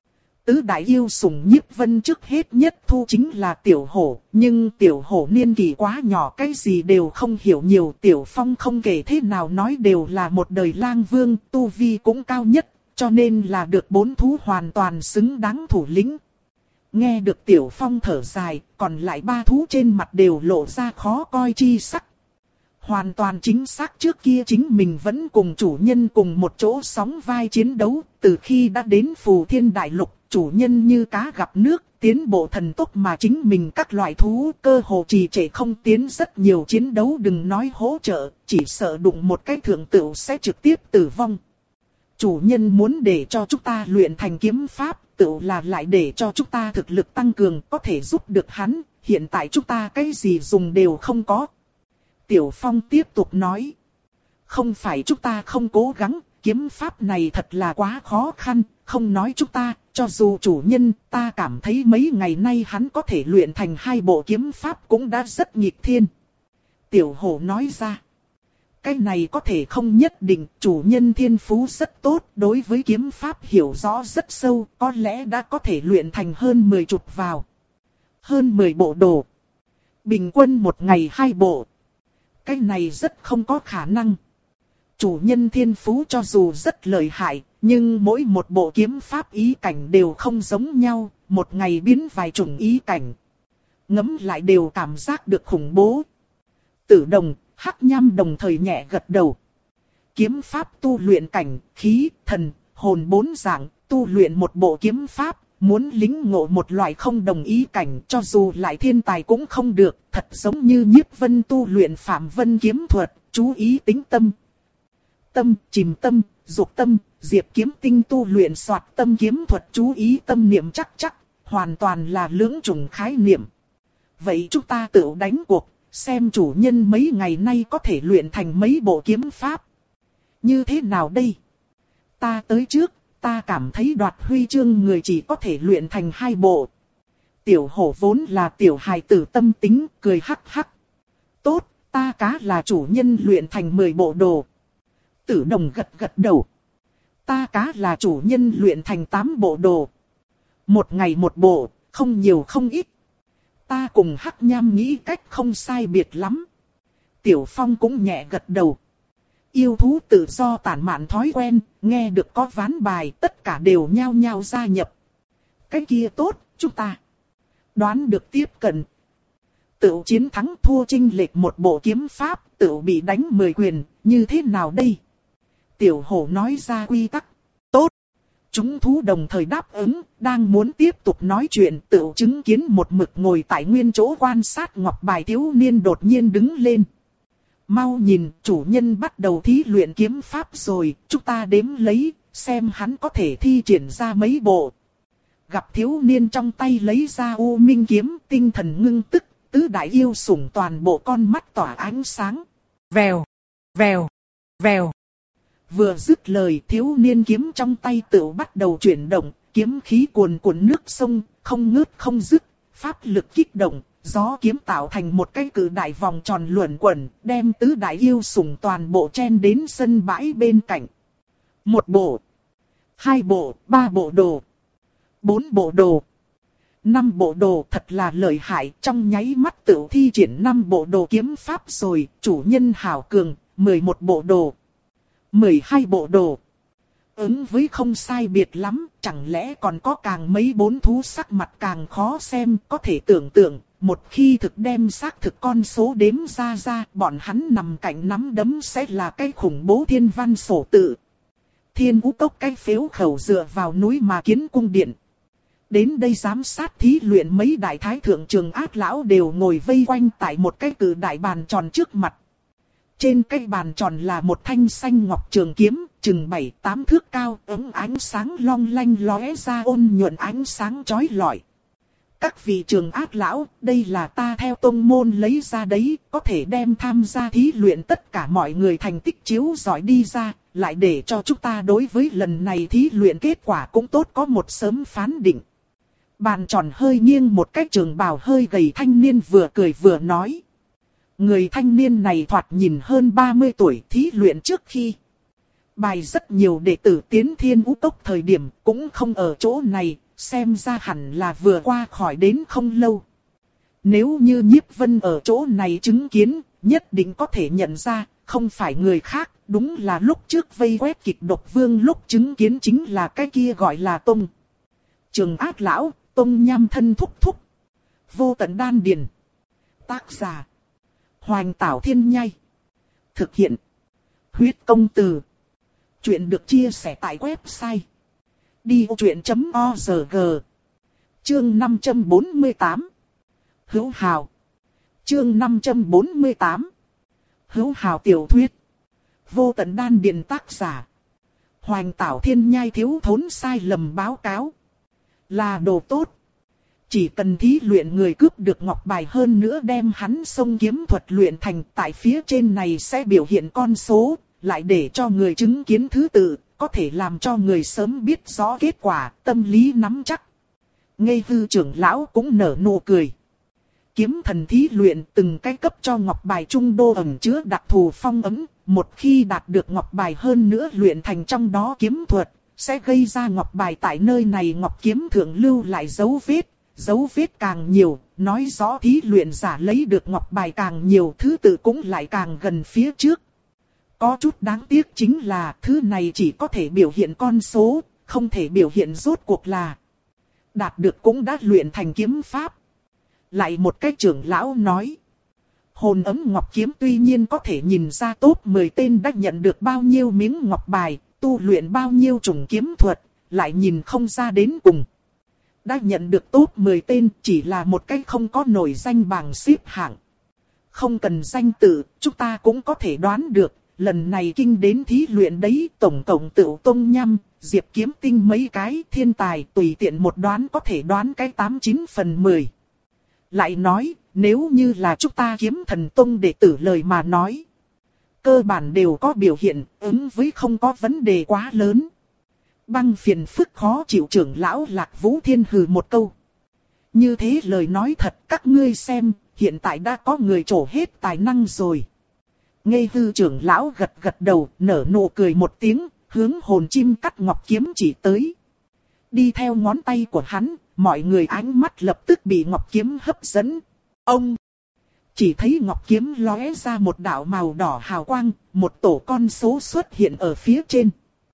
Tứ đại yêu sủng Nhiếp Vân trước hết nhất thu chính là Tiểu Hổ, nhưng Tiểu Hổ niên kỷ quá nhỏ, cái gì đều không hiểu nhiều. Tiểu Phong không kể thế nào nói đều là một đời lang vương, tu vi cũng cao nhất, cho nên là được bốn thú hoàn toàn xứng đáng thủ lĩnh. Nghe được Tiểu Phong thở dài, còn lại ba thú trên mặt đều lộ ra khó coi chi sắc. Hoàn toàn chính xác, trước kia chính mình vẫn cùng chủ nhân cùng một chỗ sóng vai chiến đấu, từ khi đã đến Phù Thiên Đại Lục, chủ nhân như cá gặp nước, tiến bộ thần tốc mà chính mình các loại thú cơ hồ trì trệ không tiến, rất nhiều chiến đấu đừng nói hỗ trợ, chỉ sợ đụng một cái thượng tựu sẽ trực tiếp tử vong. Chủ nhân muốn để cho chúng ta luyện thành kiếm pháp, tựu là lại để cho chúng ta thực lực tăng cường, có thể giúp được hắn, hiện tại chúng ta cái gì dùng đều không có. Tiểu Phong tiếp tục nói. Không phải chúng ta không cố gắng, kiếm pháp này thật là quá khó khăn, không nói chúng ta, cho dù chủ nhân, ta cảm thấy mấy ngày nay hắn có thể luyện thành hai bộ kiếm pháp cũng đã rất nghịch thiên. Tiểu Hổ nói ra. Cái này có thể không nhất định, chủ nhân thiên phú rất tốt, đối với kiếm pháp hiểu rõ rất sâu, có lẽ đã có thể luyện thành hơn mười chục vào. Hơn mười bộ đồ. Bình quân một ngày hai bộ. Cái này rất không có khả năng. Chủ nhân thiên phú cho dù rất lợi hại, nhưng mỗi một bộ kiếm pháp ý cảnh đều không giống nhau, một ngày biến vài chủng ý cảnh. Ngẫm lại đều cảm giác được khủng bố. Tử Đồng, Hắc Nham đồng thời nhẹ gật đầu. Kiếm pháp tu luyện cảnh, khí, thần, hồn bốn dạng, tu luyện một bộ kiếm pháp, muốn lĩnh ngộ một loại không đồng ý cảnh, cho dù lại thiên tài cũng không được, thật giống như Nhiếp Vân tu luyện Phạm Vân kiếm thuật, chú ý tính tâm. Tâm, chìm tâm, dục tâm, Diệp Kiếm Tinh tu luyện Soạt tâm kiếm thuật, chú ý tâm niệm chắc chắc, hoàn toàn là lưỡng chủng khái niệm. Vậy chúng ta tự đánh cuộc, xem chủ nhân mấy ngày nay có thể luyện thành mấy bộ kiếm pháp. Như thế nào đây? Ta tới trước, ta cảm thấy đoạt huy chương người chỉ có thể luyện thành hai bộ. Tiểu Hổ vốn là tiểu hài tử tâm tính, cười hắc hắc. Tốt, ta cá là chủ nhân luyện thành mười bộ đồ. Tử Đồng gật gật đầu. Ta cá là chủ nhân luyện thành tám bộ đồ. Một ngày một bộ, không nhiều không ít. Ta cùng Hắc Nham nghĩ cách không sai biệt lắm. Tiểu Phong cũng nhẹ gật đầu. Yêu thú tự do tản mạn thói quen, nghe được có ván bài, tất cả đều nhao nhao gia nhập. Cái kia tốt, chúng ta đoán được tiếp cận. Tự chiến thắng thua chênh lệch một bộ kiếm pháp, tự bị đánh mười quyền, như thế nào đây? Tiểu Hổ nói ra quy tắc. Tốt. Chúng thú đồng thời đáp ứng, đang muốn tiếp tục nói chuyện, tự chứng kiến một mực ngồi tại nguyên chỗ quan sát ngọc bài thiếu niên đột nhiên đứng lên. Mau nhìn, chủ nhân bắt đầu thí luyện kiếm pháp rồi, chúng ta đếm lấy, xem hắn có thể thi triển ra mấy bộ. gặp thiếu niên trong tay lấy ra U Minh kiếm, tinh thần ngưng tức, tứ đại yêu sủng toàn bộ con mắt tỏa ánh sáng. Vèo, vèo, vèo. Vừa dứt lời, thiếu niên kiếm trong tay tự bắt đầu chuyển động, kiếm khí cuồn cuộn nước sông, không ngớt không dứt, pháp lực kích động, gió kiếm tạo thành một cái cự đại vòng tròn luẩn quẩn, đem tứ đại yêu sủng toàn bộ chen đến sân bãi bên cạnh. Một bộ, hai bộ, ba bộ đồ, bốn bộ đồ, năm bộ đồ, thật là lợi hại, trong nháy mắt tự thi triển năm bộ đồ kiếm pháp rồi, chủ nhân hảo cường, mười một bộ đồ, mười hai bộ đồ. Ứng với không sai biệt lắm, chẳng lẽ còn có càng mấy bốn thú sắc mặt càng khó xem, có thể tưởng tượng, một khi thực đem xác thực con số đếm ra ra, bọn hắn nằm cạnh nắm đấm sẽ là cái khủng bố thiên văn sổ tự. Thiên Vũ Cốc cái phếu khẩu dựa vào núi mà kiến cung điện. Đến đây giám sát thí luyện mấy đại thái thượng trường ác lão đều ngồi vây quanh tại một cái cự đại bàn tròn trước mặt. Trên cái bàn tròn là một thanh xanh ngọc trường kiếm, chừng bảy tám thước cao, ấm ánh sáng long lanh lóe ra ôn nhuận ánh sáng chói lọi. Các vị trường ác lão, đây là ta theo tông môn lấy ra đấy, có thể đem tham gia thí luyện tất cả mọi người thành tích chiếu giỏi đi ra, lại để cho chúng ta đối với lần này thí luyện kết quả cũng tốt có một sớm phán định. Bàn tròn hơi nghiêng một cách trường bào hơi gầy thanh niên vừa cười vừa nói. Người thanh niên này thoạt nhìn hơn ba mươi tuổi, thí luyện trước khi bài rất nhiều đệ tử tiến Thiên Vũ Cốc thời điểm cũng không ở chỗ này, xem ra hẳn là vừa qua khỏi đến không lâu. Nếu như Nhiếp Vân ở chỗ này chứng kiến, nhất định có thể nhận ra, không phải người khác, đúng là lúc trước vây quét kịch độc vương lúc chứng kiến chính là cái kia gọi là Tông Trường Ác Lão, Tông Nham Thân Thúc Thúc. Vô Tận Đan Điền. Tác giả Hoành Tảo Thiên Nhai. Thực hiện Huyết Công Từ. Chuyện được chia sẻ tại website đi ô chuyện chấm org. Chương năm trăm bốn mươi tám. Hữu Hào. Chương năm trăm bốn mươi tám. Hữu Hào tiểu thuyết. Vô Tận Đan Điền tác giả Hoành Tảo Thiên Nhai thiếu thốn sai lầm báo cáo. Là đồ tốt. Chỉ cần thí luyện người cướp được ngọc bài hơn nữa đem hắn sông kiếm thuật luyện thành, tại phía trên này sẽ biểu hiện con số, lại để cho người chứng kiến thứ tự, có thể làm cho người sớm biết rõ kết quả, tâm lý nắm chắc. Ngây Hư trưởng lão cũng nở nụ cười. Kiếm thần thí luyện từng cái cấp cho ngọc bài trung đô ẩn chứa đặc thù phong ấn, một khi đạt được ngọc bài hơn nữa luyện thành trong đó kiếm thuật, sẽ gây ra ngọc bài tại nơi này ngọc kiếm thượng lưu lại dấu vết. Dấu vết càng nhiều, nói rõ thí luyện giả lấy được ngọc bài càng nhiều, thứ tự cũng lại càng gần phía trước. Có chút đáng tiếc chính là thứ này chỉ có thể biểu hiện con số, không thể biểu hiện rốt cuộc là đạt được cũng đã luyện thành kiếm pháp. Lại một cái trưởng lão nói. Hồn ấm ngọc kiếm tuy nhiên có thể nhìn ra top mười tên đã nhận được bao nhiêu miếng ngọc bài, tu luyện bao nhiêu chủng kiếm thuật, lại nhìn không ra đến cùng. Đã nhận được top mười tên chỉ là một cái không có nổi danh bảng xếp hạng. Không cần danh tự, chúng ta cũng có thể đoán được, lần này kinh đến thí luyện đấy tổng cộng Tửu Tông Nham, Diệp Kiếm Tinh mấy cái thiên tài tùy tiện một đoán có thể đoán cái tám chín phần mười. Lại nói, nếu như là chúng ta Kiếm Thần Tông đệ tử lời mà nói, cơ bản đều có biểu hiện, ứng với không có vấn đề quá lớn. Băng phiền phức khó chịu trưởng lão Lạc Vũ Thiên hừ một câu. Như thế lời nói thật các ngươi xem, hiện tại đã có người trổ hết tài năng rồi. Ngây Hư trưởng lão gật gật đầu, nở nụ cười một tiếng, hướng hồn chim cắt ngọc kiếm chỉ tới. Đi theo ngón tay của hắn, mọi người ánh mắt lập tức bị ngọc kiếm hấp dẫn. Ông! Chỉ thấy ngọc kiếm lóe ra một đạo màu đỏ hào quang, một tổ con số xuất hiện ở phía trên.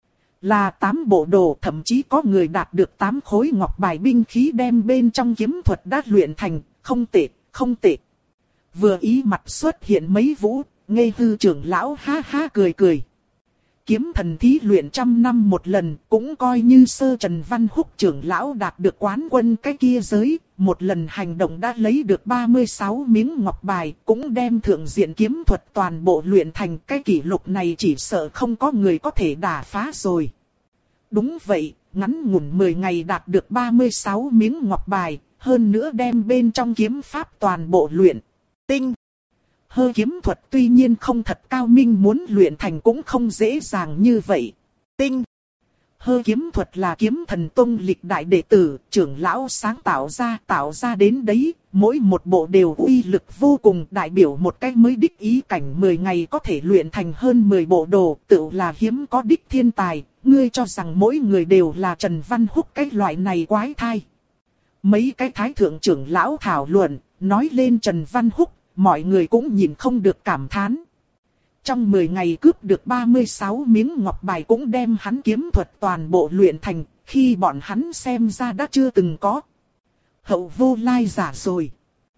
Là tám bộ đồ, thậm chí có người đạt được tám khối ngọc bài binh khí đem bên trong kiếm thuật đã luyện thành, không tệ, không tệ. Vừa ý mặt xuất hiện mấy vũ, Ngây Hư trưởng lão ha ha cười cười. Kiếm thần thí luyện trăm năm một lần, cũng coi như sơ Trần Văn Húc trưởng lão đạt được quán quân cái kia giới, một lần hành động đã lấy được ba mươi sáu miếng ngọc bài, cũng đem thượng diện kiếm thuật toàn bộ luyện thành, cái kỷ lục này chỉ sợ không có người có thể đả phá rồi. Đúng vậy, ngắn ngủn mười ngày đạt được ba mươi sáu miếng ngọc bài, hơn nữa đem bên trong kiếm pháp toàn bộ luyện tinh. Hơ kiếm thuật tuy nhiên không thật cao minh, muốn luyện thành cũng không dễ dàng như vậy. Tinh. Hơ kiếm thuật là Kiếm Thần Tông lịch đại đệ tử, trưởng lão sáng tạo ra, tạo ra đến đấy, mỗi một bộ đều uy lực vô cùng, đại biểu một cách mới đích ý cảnh mười ngày có thể luyện thành hơn mười bộ đồ, tự là hiếm có đích thiên tài, ngươi cho rằng mỗi người đều là Trần Văn Húc cái loại này quái thai. Mấy cái thái thượng trưởng lão thảo luận, nói lên Trần Văn Húc, mọi người cũng nhìn không được cảm thán. Trong mười ngày cướp được ba mươi sáu miếng ngọc bài cũng đem hắn kiếm thuật toàn bộ luyện thành, khi bọn hắn xem ra đã chưa từng có. Hậu vô lai giả rồi.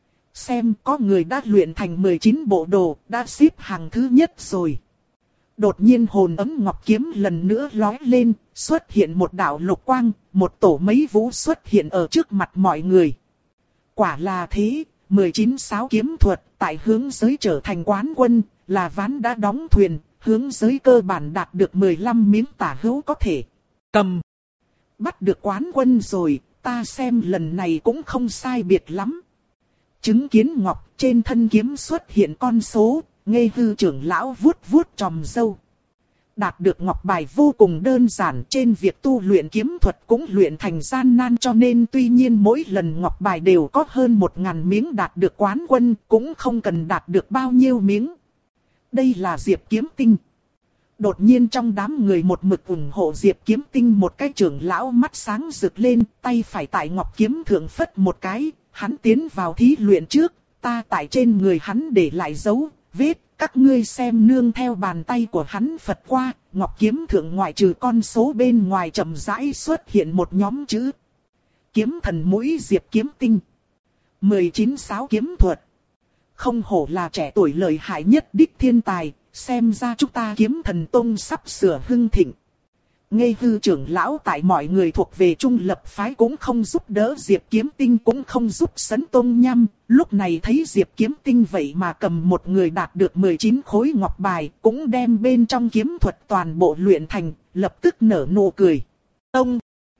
Xem có người đã luyện thành mười chín bộ đồ, đã xếp hàng thứ nhất rồi. Đột nhiên hồn ấm ngọc kiếm lần nữa lói lên, xuất hiện một đạo lục quang, một tổ mấy vũ xuất hiện ở trước mặt mọi người. Quả là thế, mười chín sáu kiếm thuật tại hướng giới trở thành quán quân, là ván đã đóng thuyền, hướng giới cơ bản đạt được mười lăm miếng tả hữu có thể cầm. Bắt được quán quân rồi, ta xem lần này cũng không sai biệt lắm. Chứng kiến ngọc trên thân kiếm xuất hiện con số, ngây hư trưởng lão vuốt vuốt tròm râu. Đạt được ngọc bài vô cùng đơn giản, trên việc tu luyện kiếm thuật cũng luyện thành gian nan, cho nên tuy nhiên mỗi lần ngọc bài đều có hơn một ngàn miếng đạt được quán quân, cũng không cần đạt được bao nhiêu miếng. Đây là Diệp Kiếm Tinh. Đột nhiên trong đám người một mực ủng hộ Diệp Kiếm Tinh một cái trưởng lão mắt sáng rực lên, tay phải tại ngọc kiếm thượng phất một cái, hắn tiến vào thí luyện trước, ta tại trên người hắn để lại dấu vết, các ngươi xem nương theo bàn tay của hắn phật qua, ngọc kiếm thượng ngoại trừ con số bên ngoài chậm rãi xuất hiện một nhóm chữ. Kiếm thần mũi Diệp Kiếm Tinh. mười chín sáu kiếm thuật. Không hổ là trẻ tuổi lợi hại nhất đích thiên tài, xem ra chúng ta Kiếm Thần Tông sắp sửa hưng thịnh. Ngây hư trưởng lão tại mọi người thuộc về trung lập phái cũng không giúp đỡ Diệp Kiếm Tinh, cũng không giúp Sấn Tôn Nhâm. Lúc này thấy Diệp Kiếm Tinh vậy mà cầm một người đạt được mười chín khối ngọc bài, cũng đem bên trong kiếm thuật toàn bộ luyện thành, lập tức nở nụ cười. Tông,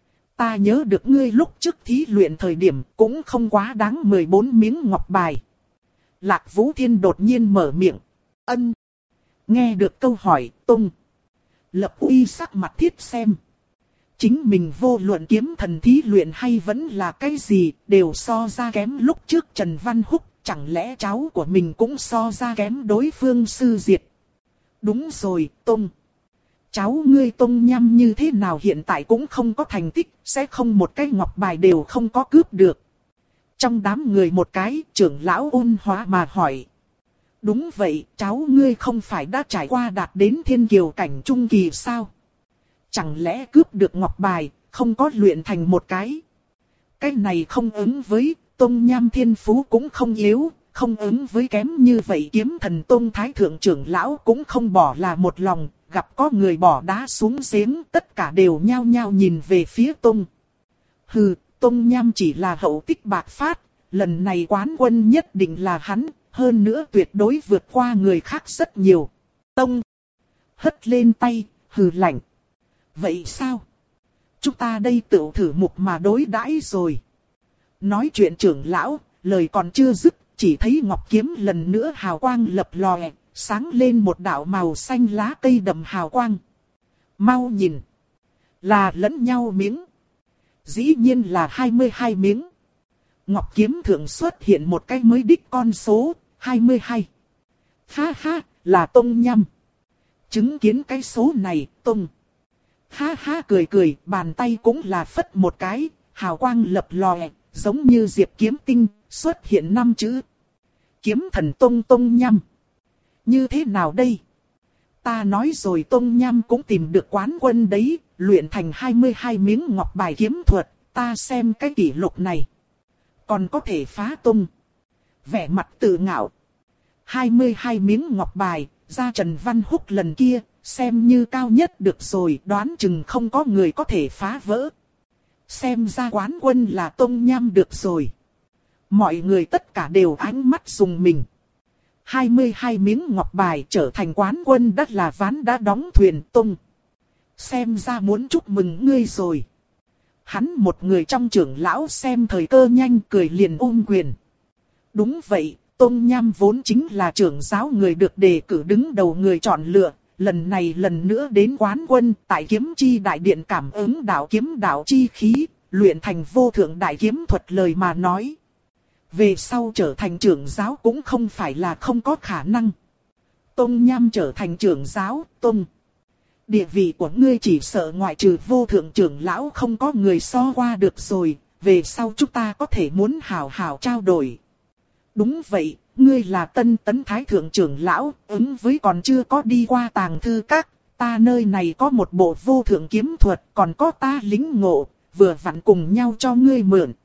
ta nhớ được ngươi lúc trước thí luyện thời điểm cũng không quá đáng mười bốn miếng ngọc bài. Lạc Vũ Thiên đột nhiên mở miệng. Ân. Nghe được câu hỏi, Tông Lập Uy sắc mặt thiết xem. Chính mình vô luận kiếm thần thí luyện hay vẫn là cái gì, đều so ra kém lúc trước Trần Văn Húc, chẳng lẽ cháu của mình cũng so ra kém đối phương sư diệt. Đúng rồi, Tông. Cháu ngươi Tông Nhâm như thế nào hiện tại cũng không có thành tích, sẽ không một cái ngọc bài đều không có cướp được. Trong đám người một cái, trưởng lão ôn hóa mà hỏi. Đúng vậy, cháu ngươi không phải đã trải qua đạt đến thiên kiều cảnh trung kỳ sao? Chẳng lẽ cướp được ngọc bài, không có luyện thành một cái? Cái này không ứng với, Tông Nham thiên phú cũng không yếu, không ứng với kém như vậy. Kiếm Thần Tông thái thượng trưởng lão cũng không bỏ là một lòng, gặp có người bỏ đá xuống giếng, tất cả đều nhao nhao nhìn về phía Tông. Hừ, Tông Nham chỉ là hậu tích bạc phát, lần này quán quân nhất định là hắn. Hơn nữa tuyệt đối vượt qua người khác rất nhiều. Tông hất lên tay, hừ lạnh. Vậy sao? Chúng ta đây tự thử mục mà đối đãi rồi. Nói chuyện trưởng lão, lời còn chưa dứt, chỉ thấy ngọc kiếm lần nữa hào quang lập lòe, sáng lên một đạo màu xanh lá cây đậm hào quang. Mau nhìn. Là lẫn nhau miếng. Dĩ nhiên là hai mươi hai miếng. Ngọc kiếm thượng xuất hiện một cái mới đích con số. hai mươi hai. Ha ha, là Tông Nhâm. Chứng kiến cái số này, Tông. Ha ha cười cười, bàn tay cũng là phất một cái, hào quang lập lòe, giống như Diệp Kiếm Tinh, xuất hiện năm chữ. Kiếm Thần Tông Tông Nhâm. Như thế nào đây? Ta nói rồi Tông Nhâm cũng tìm được quán quân đấy, luyện thành hai mươi hai miếng ngọc bài kiếm thuật, ta xem cái kỷ lục này. Còn có thể phá Tông. Vẻ mặt tự ngạo. hai mươi hai miếng ngọc bài, ra Trần Văn Húc lần kia, xem như cao nhất được rồi, đoán chừng không có người có thể phá vỡ. Xem ra quán quân là Tông Nham được rồi. Mọi người tất cả đều ánh mắt dùng mình. hai mươi hai miếng ngọc bài trở thành quán quân đã là ván đã đóng thuyền Tông. Xem ra muốn chúc mừng ngươi rồi. Hắn một người trong trưởng lão xem thời cơ nhanh cười liền ôm quyền. Đúng vậy, Tôn Nham vốn chính là trưởng giáo người được đề cử đứng đầu người chọn lựa. Lần này lần nữa đến quán quân tại kiếm chi đại điện cảm ứng đạo kiếm đạo chi khí, luyện thành vô thượng đại kiếm thuật lời mà nói. Về sau trở thành trưởng giáo cũng không phải là không có khả năng. Tôn Nham trở thành trưởng giáo, Tôn. Địa vị của ngươi chỉ sợ ngoại trừ vô thượng trưởng lão không có người so qua được rồi, về sau chúng ta có thể muốn hào hào trao đổi. Đúng vậy, ngươi là Tân Tấn Thái thượng trưởng lão, ứng với còn chưa có đi qua tàng thư các, ta nơi này có một bộ vô thượng kiếm thuật, còn có ta lính ngộ, vừa vặn cùng nhau cho ngươi mượn.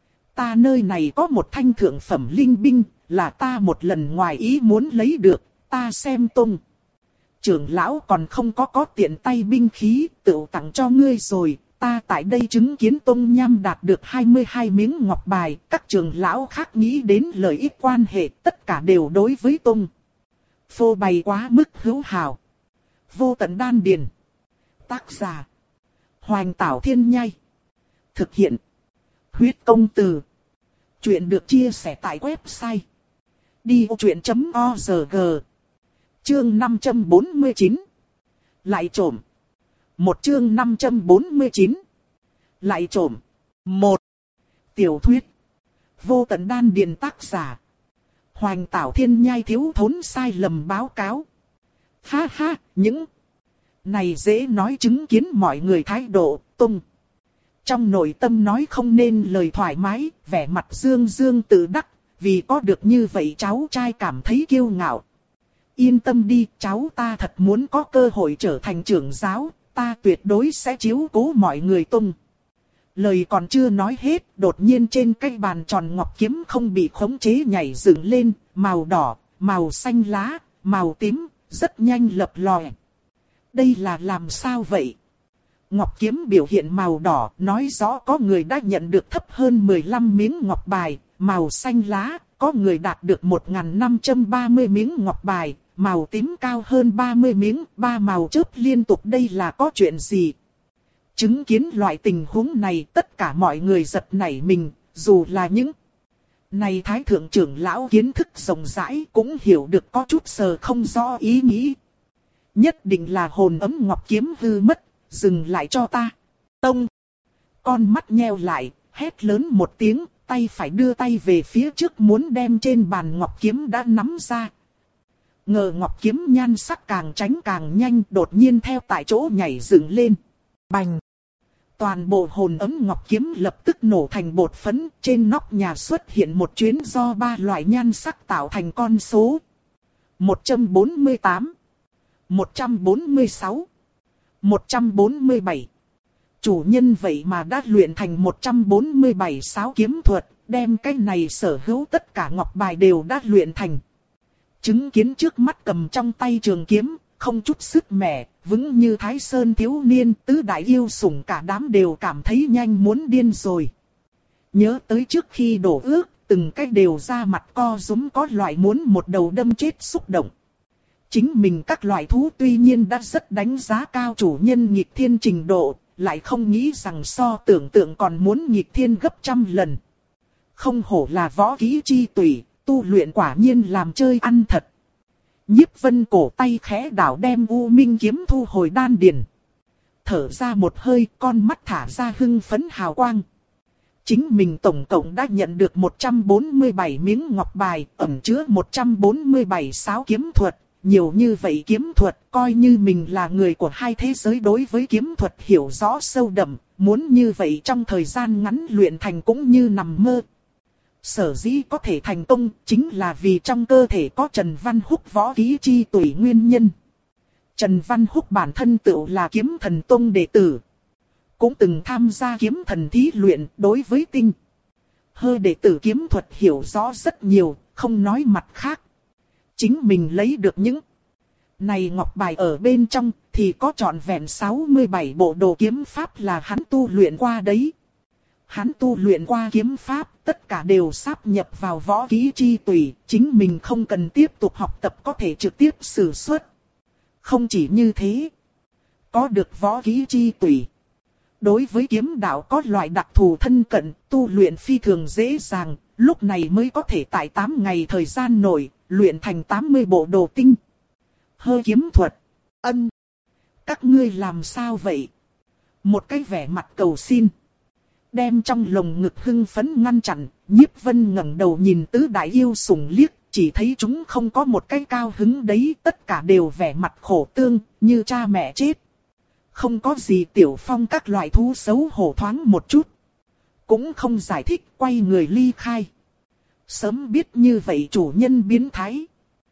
Ta nơi này có một thanh thượng phẩm linh binh, là ta một lần ngoài ý muốn lấy được, ta xem tung. Trưởng lão còn không có có tiện tay binh khí, tự tặng cho ngươi rồi, ta tại đây chứng kiến Tôn Nham đạt được hai mươi hai miếng ngọc bài, các trưởng lão khác nghĩ đến lợi ích quan hệ, tất cả đều đối với Tôn. Phô bày quá mức hữu hào. Vô tận đan điền. Tác giả. Hoành Tảo Thiên Nhai. Thực hiện. Huyết công từ. Chuyện được chia sẻ tại website. đi ô chuyện chấm o rờ giê. Chương năm trăm bốn mươi chín. Lại trộm. Một chương năm trăm bốn mươi chín. Lại trộm. Một. Tiểu thuyết. Vô tận đan điền tác giả. Hoành Tảo Thiên Nhai thiếu thốn sai lầm báo cáo. Ha ha, những này dễ nói chứng kiến mọi người thái độ, tung. Trong nội tâm nói không nên lời thoải mái, vẻ mặt dương dương tự đắc, vì có được như vậy cháu trai cảm thấy kiêu ngạo. Yên tâm đi, cháu ta thật muốn có cơ hội trở thành trưởng giáo, ta tuyệt đối sẽ chiếu cố mọi người tung. Lời còn chưa nói hết, đột nhiên trên cây bàn tròn ngọc kiếm không bị khống chế nhảy dựng lên, màu đỏ, màu xanh lá, màu tím, rất nhanh lập lòe. Đây là làm sao vậy? Ngọc kiếm biểu hiện màu đỏ, nói rõ có người đã nhận được thấp hơn mười lăm miếng ngọc bài, màu xanh lá, có người đạt được một nghìn năm trăm ba mươi miếng ngọc bài, màu tím cao hơn ba mươi miếng, ba màu chớp liên tục đây là có chuyện gì? Chứng kiến loại tình huống này tất cả mọi người giật nảy mình, dù là những này thái thượng trưởng lão kiến thức rộng rãi cũng hiểu được có chút sờ không rõ ý nghĩ. Nhất định là hồn ấm ngọc kiếm hư mất, dừng lại cho ta. Tông. Con mắt nheo lại, hét lớn một tiếng, tay phải đưa tay về phía trước muốn đem trên bàn ngọc kiếm đã nắm ra. Ngờ ngọc kiếm nhan sắc càng tránh càng nhanh, đột nhiên theo tại chỗ nhảy dựng lên. Bành. Toàn bộ hồn ấm ngọc kiếm lập tức nổ thành bột phấn, trên nóc nhà xuất hiện một chuyến do ba loại nhan sắc tạo thành con số. một trăm bốn mươi tám, một trăm bốn mươi sáu, một trăm bốn mươi bảy. Chủ nhân vậy mà đã luyện thành một trăm bốn mươi bảy sáu kiếm thuật, đem cái này sở hữu tất cả ngọc bài đều đã luyện thành. Chứng kiến trước mắt cầm trong tay trường kiếm, không chút sức mẻ, vững như Thái Sơn thiếu niên, tứ đại yêu sủng cả đám đều cảm thấy nhanh muốn điên rồi. Nhớ tới trước khi đổ ước, từng cái đều ra mặt co rúm có loại muốn một đầu đâm chết xúc động. Chính mình các loại thú tuy nhiên đã rất đánh giá cao chủ nhân nghịch thiên trình độ, lại không nghĩ rằng so tưởng tượng còn muốn nghịch thiên gấp trăm lần. Không hổ là võ kỹ chi tùy, tu luyện quả nhiên làm chơi ăn thật. Nhiếp Vân cổ tay khẽ đảo đem U Minh kiếm thu hồi đan điền. Thở ra một hơi, con mắt thả ra hưng phấn hào quang. Chính mình tổng cộng đã nhận được một trăm bốn mươi bảy miếng ngọc bài, ẩn chứa một trăm bốn mươi bảy sáu kiếm thuật. Nhiều như vậy kiếm thuật, coi như mình là người của hai thế giới đối với kiếm thuật hiểu rõ sâu đậm, muốn như vậy trong thời gian ngắn luyện thành cũng như nằm mơ. Sở dĩ có thể thành công chính là vì trong cơ thể có Trần Văn Húc võ kỹ chi tùy nguyên nhân. Trần Văn Húc bản thân tựu là kiếm thần tông đệ tử. Cũng từng tham gia kiếm thần thí luyện đối với tinh. Hơi đệ tử kiếm thuật hiểu rõ rất nhiều, không nói mặt khác. Chính mình lấy được những này ngọc bài ở bên trong thì có trọn vẹn sáu mươi bảy bộ đồ kiếm pháp là hắn tu luyện qua đấy. Hắn tu luyện qua kiếm pháp, tất cả đều sáp nhập vào võ kỹ chi tùy, chính mình không cần tiếp tục học tập có thể trực tiếp sử xuất. Không chỉ như thế, có được võ kỹ chi tùy. đối với kiếm đạo có loại đặc thù thân cận, tu luyện phi thường dễ dàng, lúc này mới có thể tại tám ngày thời gian nội, luyện thành tám mươi bộ đồ tinh. Hơ kiếm thuật. Ân. Các ngươi làm sao vậy? Một cái vẻ mặt cầu xin. Đem trong lồng ngực hưng phấn ngăn chặn, Nhiếp Vân ngẩng đầu nhìn tứ đại yêu sủng liếc, chỉ thấy chúng không có một cái cao hứng đấy, tất cả đều vẻ mặt khổ tương, như cha mẹ chết. Không có gì Tiểu Phong các loại thú xấu hổ thoáng một chút. Cũng không giải thích, quay người ly khai. Sớm biết như vậy chủ nhân biến thái.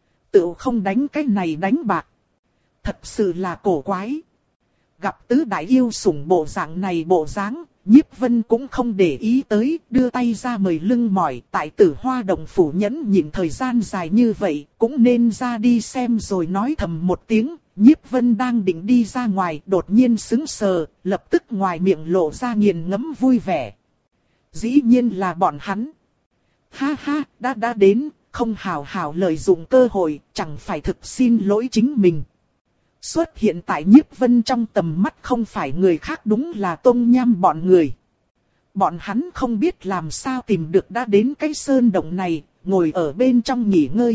Tự không đánh cái này đánh bạc. Thật sự là cổ quái. Gặp tứ đại yêu sủng bộ dạng này bộ dáng, Nhiếp Vân cũng không để ý tới, đưa tay ra mời lưng mỏi. Tại Tử Hoa Động phủ nhẫn nhịn thời gian dài như vậy, cũng nên ra đi xem rồi nói thầm một tiếng. Nhiếp Vân đang định đi ra ngoài, đột nhiên sững sờ, lập tức ngoài miệng lộ ra nghiền ngẫm vui vẻ. Dĩ nhiên là bọn hắn. Ha ha, đã đã đến, không hào hào lợi dụng cơ hội, chẳng phải thực xin lỗi chính mình. Xuất hiện tại Nhiếp Vân trong tầm mắt không phải người khác, đúng là Tông Nham bọn người. Bọn hắn không biết làm sao tìm được đã đến cái sơn động này, ngồi ở bên trong nghỉ ngơi.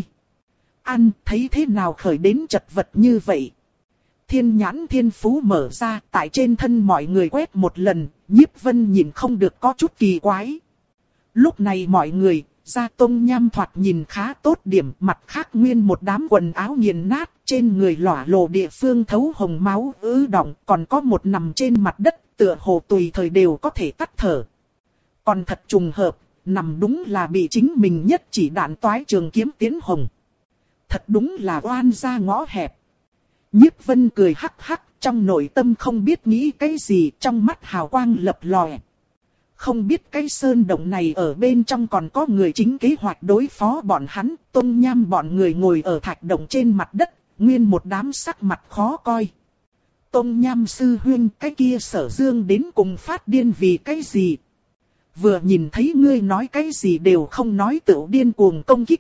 Ăn, thấy thế nào khởi đến chật vật như vậy? Thiên nhãn thiên phú mở ra, tại trên thân mọi người quét một lần, Nhiếp Vân nhìn không được có chút kỳ quái. Lúc này mọi người, ra Tông Nham thoạt nhìn khá tốt điểm, mặt khác nguyên một đám quần áo nghiền nát, trên người lỏa lộ địa phương thấu hồng máu ứ đọng, còn có một nằm trên mặt đất, tựa hồ tùy thời đều có thể tắt thở. Còn thật trùng hợp, nằm đúng là bị chính mình nhất chỉ đạn toái trường kiếm tiến hồng. Thật đúng là oan gia ngõ hẹp. Nhiếp Vân cười hắc hắc, trong nội tâm không biết nghĩ cái gì, trong mắt hào quang lập lòe. Không biết cái sơn động này ở bên trong còn có người chính kế hoạch đối phó bọn hắn. Tông Nham bọn người ngồi ở thạch động trên mặt đất, nguyên một đám sắc mặt khó coi. Tông Nham sư huynh, cái kia Sở Dương đến cùng phát điên vì cái gì? Vừa nhìn thấy ngươi nói cái gì đều không nói, tự điên cuồng công kích.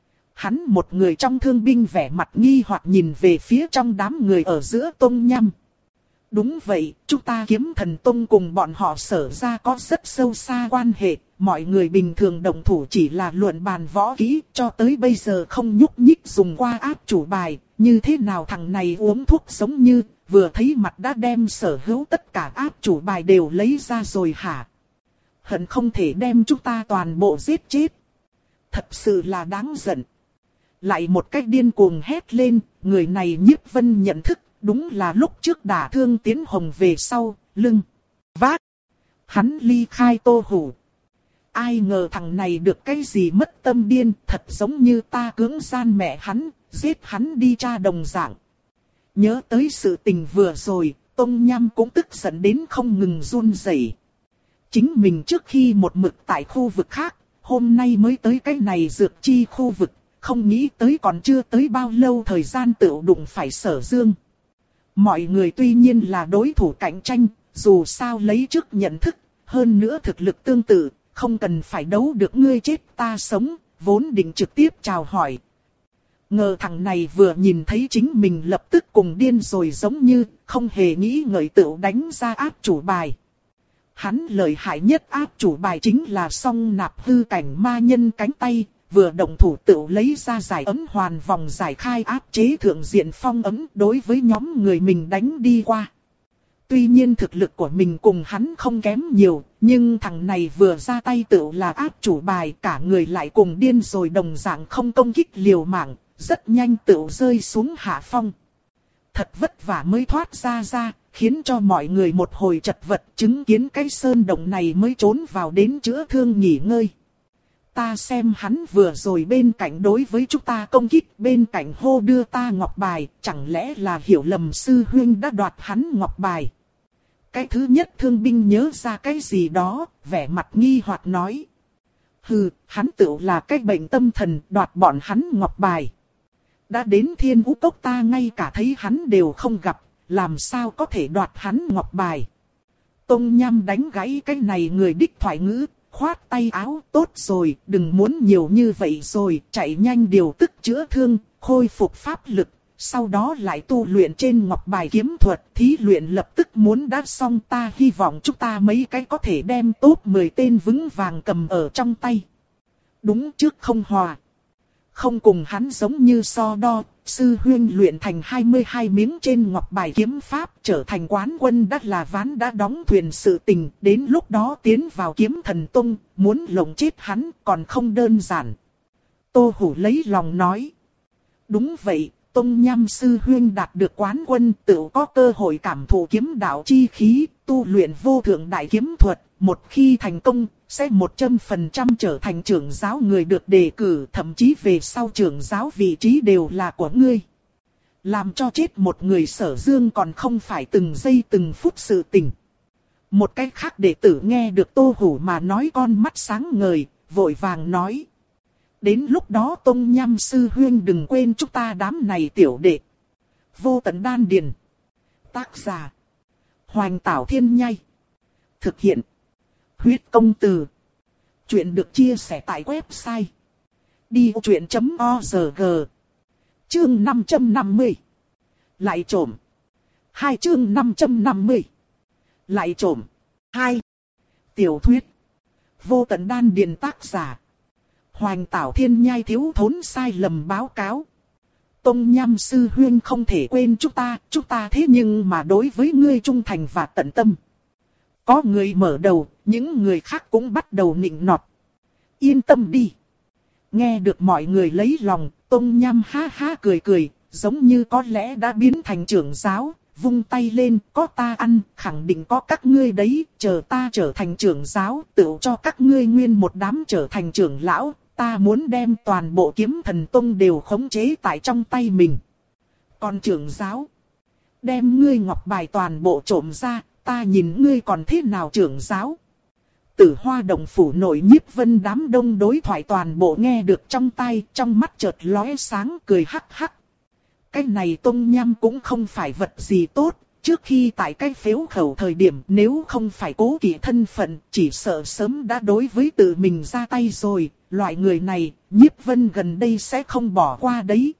Hắn một người trong thương binh vẻ mặt nghi hoặc nhìn về phía trong đám người ở giữa Tông Nham. Đúng vậy, chúng ta Kiếm Thần Tông cùng bọn họ Sở ra có rất sâu xa quan hệ. Mọi người bình thường động thủ chỉ là luận bàn võ kỹ, cho tới bây giờ không nhúc nhích dùng qua áp chủ bài. Như thế nào thằng này uống thuốc giống như, vừa thấy mặt đã đem sở hữu tất cả áp chủ bài đều lấy ra rồi hả? Hận không thể đem chúng ta toàn bộ giết chết. Thật sự là đáng giận. Lại một cách điên cuồng hét lên, người này Nhiếp Vân nhận thức, đúng là lúc trước đả thương Tiến Hồng về sau, lưng, vác. Hắn ly khai Tô Hủ. Ai ngờ thằng này được cái gì mất tâm điên, thật giống như ta cưỡng gian mẹ hắn, giết hắn đi tra đồng dạng. Nhớ tới sự tình vừa rồi, Tông Nham cũng tức giận đến không ngừng run rẩy. Chính mình trước khi một mực tại khu vực khác, hôm nay mới tới cái này dược chi khu vực, không nghĩ tới còn chưa tới bao lâu thời gian tự đụng phải Sở Dương. Mọi người tuy nhiên là đối thủ cạnh tranh, dù sao lấy trước nhận thức, hơn nữa thực lực tương tự, không cần phải đấu được ngươi chết ta sống, vốn định trực tiếp chào hỏi. Ngờ thằng này vừa nhìn thấy chính mình lập tức cùng điên rồi, giống như không hề nghĩ ngợi tự đánh ra áp chủ bài. Hắn lợi hại nhất áp chủ bài chính là song nạp hư cảnh ma nhân cánh tay, vừa động thủ tự lấy ra giải ấm hoàn vòng giải khai áp chế thượng diện phong ấm đối với nhóm người mình đánh đi qua. Tuy nhiên thực lực của mình cùng hắn không kém nhiều, nhưng thằng này vừa ra tay tự là áp chủ bài, cả người lại cùng điên rồi đồng dạng không công kích liều mạng, rất nhanh tự rơi xuống hạ phong. Thật vất vả mới thoát ra ra, khiến cho mọi người một hồi chật vật, chứng kiến cái sơn động này mới trốn vào đến chữa thương nghỉ ngơi. Ta xem hắn vừa rồi bên cạnh đối với chúng ta công kích, bên cạnh hô đưa ta ngọc bài, chẳng lẽ là hiểu lầm sư huynh đã đoạt hắn ngọc bài. Cái thứ nhất thương binh nhớ ra cái gì đó, vẻ mặt nghi hoặc nói. Hừ, hắn tự là cái bệnh tâm thần, đoạt bọn hắn ngọc bài. Đã đến Thiên Vũ Cốc ta ngay cả thấy hắn đều không gặp, làm sao có thể đoạt hắn ngọc bài. Tông Nham đánh gãy cái này người đích thoại ngữ, khoát tay áo, tốt rồi, đừng muốn nhiều như vậy rồi, chạy nhanh điều tức chữa thương, khôi phục pháp lực, sau đó lại tu luyện trên ngọc bài kiếm thuật, thí luyện lập tức muốn đã xong, ta hy vọng chúng ta mấy cái có thể đem top mười tên vững vàng cầm ở trong tay. Đúng trước không hòa. Không cùng hắn giống như so đo, sư huynh luyện thành hai mươi hai miếng trên ngọc bài kiếm pháp trở thành quán quân đã là ván đã đóng thuyền sự tình, đến lúc đó tiến vào kiếm thần tông, muốn lộng chết hắn còn không đơn giản. Tô Hủ lấy lòng nói. Đúng vậy, Tông Nham sư huynh đạt được quán quân tự có cơ hội cảm thụ kiếm đạo chi khí, tu luyện vô thượng đại kiếm thuật, một khi thành công, sẽ một trăm phần trăm trở thành trưởng giáo người được đề cử, thậm chí về sau trưởng giáo vị trí đều là của ngươi. Làm cho chết một người Sở Dương còn không phải từng giây từng phút sự tình. Một cách khác đệ tử nghe được Tô Hủ mà nói con mắt sáng ngời, vội vàng nói. Đến lúc đó Tông Nham sư huynh đừng quên chúng ta đám này tiểu đệ. Vô Tận Đan Điền. Tác giả. Hoành Tảo Thiên Nhai. Thực hiện. Huyết Công Từ. Chuyện được chia sẻ tại website. đi ô chuyện chấm o rờ giê. Chương năm trăm năm mươi. Lại trộm. Hai chương năm trăm năm mươi. Lại trộm. Hai. Tiểu thuyết. Vô Tận Đan Điền tác giả. Hoành Tảo Thiên Nhai thiếu thốn sai lầm báo cáo. Tông Nham sư huynh không thể quên chúng ta, chúng ta thế nhưng mà đối với ngươi trung thành và tận tâm. Có người mở đầu, những người khác cũng bắt đầu nịnh nọt. Yên tâm đi. Nghe được mọi người lấy lòng, Tông Nham ha ha cười cười, giống như có lẽ đã biến thành trưởng giáo, vung tay lên, có ta ăn, khẳng định có các ngươi đấy, chờ ta trở thành trưởng giáo, tự cho các ngươi nguyên một đám trở thành trưởng lão, ta muốn đem toàn bộ kiếm thần tông đều khống chế tại trong tay mình. Còn trưởng giáo, đem ngươi ngọc bài toàn bộ trộm ra, ta nhìn ngươi còn thế nào trưởng giáo. Tử Hoa Động phủ nội Nhiếp Vân đám đông đối thoại toàn bộ nghe được trong tai, trong mắt chợt lóe sáng cười hắc hắc. Cái này Tông Nham cũng không phải vật gì tốt, trước khi tại cái phếu khẩu thời điểm nếu không phải cố kỵ thân phận, chỉ sợ sớm đã đối với tự mình ra tay rồi, loại người này, Nhiếp Vân gần đây sẽ không bỏ qua đấy.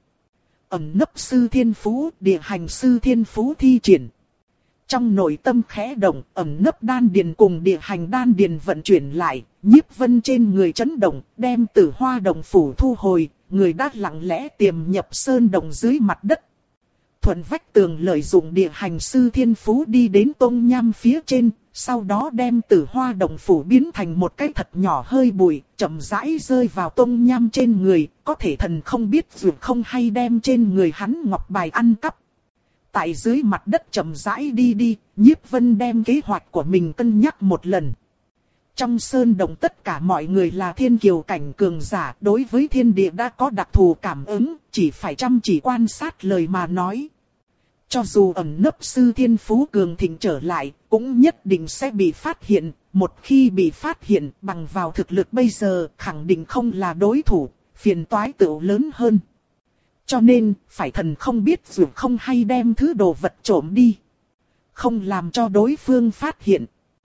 Ẩn nấp sư thiên phú, địa hành sư thiên phú thi triển. Trong nội tâm khẽ động, ẩn nấp đan điền cùng địa hành đan điền vận chuyển lại, Nhiếp Vân trên người chấn động, đem Tử Hoa Động phủ thu hồi, người đã lặng lẽ tiềm nhập sơn động dưới mặt đất. Thuận vách tường lợi dụng địa hành sư thiên phú đi đến Tông Nham phía trên, sau đó đem Tử Hoa Động phủ biến thành một cái thật nhỏ hơi bụi, chậm rãi rơi vào Tông Nham trên người, có thể thần không biết dù không hay đem trên người hắn ngọc bài ăn cắp. Tại dưới mặt đất chậm rãi đi đi, Nhiếp Vân đem kế hoạch của mình cân nhắc một lần. Trong sơn động tất cả mọi người là thiên kiều cảnh cường giả, đối với thiên địa đã có đặc thù cảm ứng, chỉ phải chăm chỉ quan sát lời mà nói. Cho dù ẩn nấp sư thiên phú cường thịnh trở lại, cũng nhất định sẽ bị phát hiện, một khi bị phát hiện bằng vào thực lực bây giờ khẳng định không là đối thủ, phiền toái tựu lớn hơn. Cho nên, phải thần không biết dù không hay đem thứ đồ vật trộm đi. Không làm cho đối phương phát hiện.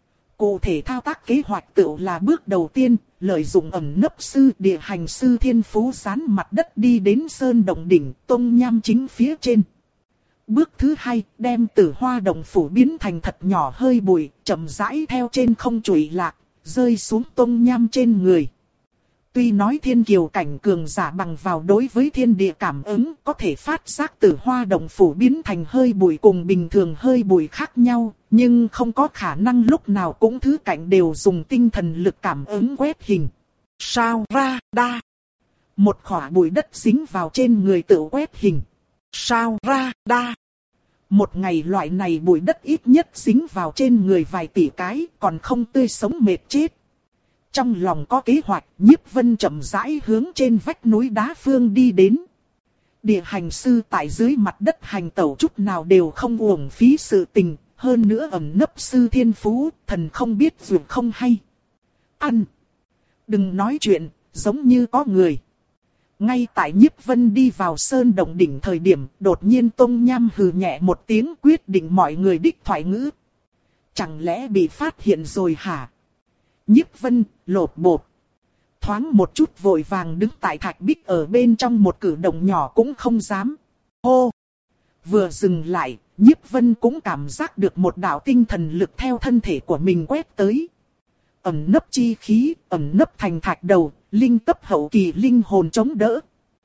Cụ thể thao tác kế hoạch tựu là bước đầu tiên, lợi dụng ẩn nấp sư địa hành sư thiên phú dán mặt đất đi đến sơn động đỉnh, Tông Nham chính phía trên. Bước thứ hai, đem Tử Hoa Động phủ biến thành thật nhỏ hơi bụi, chậm rãi theo trên không trụy lạc, rơi xuống Tông Nham trên người. Tuy nói thiên kiều cảnh cường giả bằng vào đối với thiên địa cảm ứng có thể phát giác Tử Hoa Động phủ biến thành hơi bụi cùng bình thường hơi bụi khác nhau, nhưng không có khả năng lúc nào cũng thứ cảnh đều dùng tinh thần lực cảm ứng quét hình. Sao ra đa? Một khỏa bụi đất dính vào trên người tự quét hình. Sao ra đa? Một ngày loại này bụi đất ít nhất dính vào trên người vài tỷ cái, còn không tươi sống mệt chết. Trong lòng có kế hoạch, Nhiếp Vân chậm rãi hướng trên vách núi đá phương đi đến. Địa hành sư tại dưới mặt đất hành tẩu chút nào đều không uổng phí sự tình, hơn nữa ẩn nấp sư thiên phú, thần không biết dù không hay. Ăn! Đừng nói chuyện, giống như có người. Ngay tại Nhiếp Vân đi vào sơn động đỉnh thời điểm, đột nhiên Tông Nham hừ nhẹ một tiếng quyết định mọi người đích thoại ngữ. Chẳng lẽ bị phát hiện rồi hả? Nhiếp Vân, lột bột. Thoáng một chút vội vàng đứng tại thạch bích ở bên trong một cử động nhỏ cũng không dám. Hô, vừa dừng lại, Nhiếp Vân cũng cảm giác được một đạo tinh thần lực theo thân thể của mình quét tới. Ẩn nấp chi khí, ẩn nấp thành thạch đầu, linh cấp hậu kỳ linh hồn chống đỡ.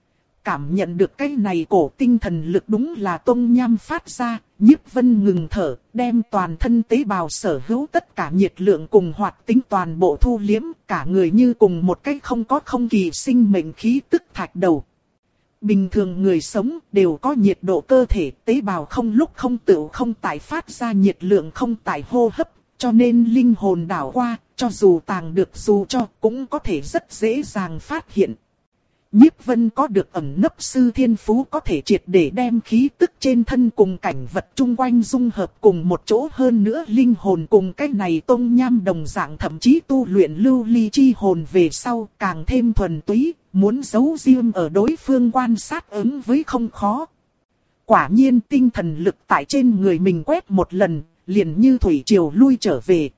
Cảm nhận được cái này cổ tinh thần lực đúng là Tông Nham phát ra, Nhiếp Vân ngừng thở, đem toàn thân tế bào sở hữu tất cả nhiệt lượng cùng hoạt tính toàn bộ thu liếm, cả người như cùng một cái không có không kỳ sinh mệnh khí tức thạch đầu. Bình thường người sống đều có nhiệt độ cơ thể, tế bào không lúc không tự không tại phát ra nhiệt lượng không tại hô hấp, cho nên linh hồn đảo qua, cho dù tàng được dù cho cũng có thể rất dễ dàng phát hiện. Nhiếp Vân có được ẩn nấp sư thiên phú có thể triệt để đem khí tức trên thân cùng cảnh vật chung quanh dung hợp cùng một chỗ, hơn nữa linh hồn cùng cái này Tông Nham đồng dạng, thậm chí tu luyện lưu ly chi hồn về sau càng thêm thuần túy, muốn giấu riêng ở đối phương quan sát ứng với không khó. Quả nhiên tinh thần lực tại trên người mình quét một lần, liền như thủy triều lui trở về.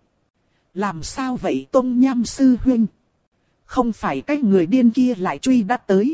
Làm sao vậy Tông Nham sư huynh? Không phải cái người điên kia lại truy đã tới.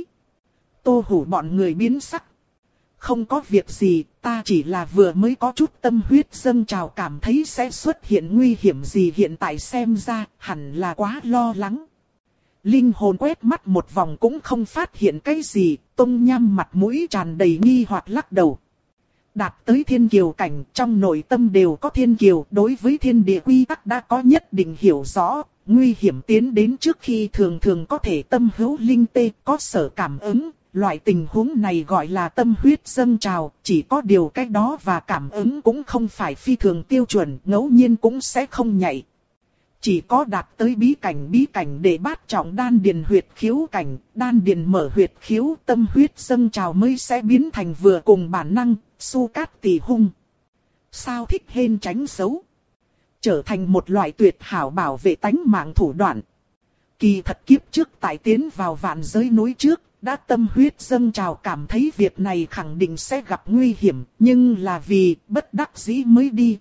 Tô Hủ bọn người biến sắc. Không có việc gì, ta chỉ là vừa mới có chút tâm huyết dâng trào, cảm thấy sẽ xuất hiện nguy hiểm gì, hiện tại xem ra hẳn là quá lo lắng. Linh hồn quét mắt một vòng cũng không phát hiện cái gì, Tông Nham mặt mũi tràn đầy nghi hoặc lắc đầu. Đạt tới thiên kiều cảnh, trong nội tâm đều có thiên kiều, đối với thiên địa quy tắc đã có nhất định hiểu rõ. Nguy hiểm tiến đến trước khi thường thường có thể tâm hữu linh tê, có sở cảm ứng, loại tình huống này gọi là tâm huyết dâng trào, chỉ có điều cách đó và cảm ứng cũng không phải phi thường tiêu chuẩn, ngẫu nhiên cũng sẽ không nhạy. Chỉ có đạt tới bí cảnh bí cảnh để bát trọng đan điền huyệt khiếu cảnh, đan điền mở huyệt khiếu, tâm huyết dâng trào mới sẽ biến thành vừa cùng bản năng, su cát tỳ hung. Sao thích hên tránh xấu? Trở thành một loại tuyệt hảo bảo vệ tánh mạng thủ đoạn. Kỳ thật kiếp trước tại tiến vào vạn giới núi trước, đã tâm huyết dâng trào, cảm thấy việc này khẳng định sẽ gặp nguy hiểm, nhưng là vì bất đắc dĩ mới đi.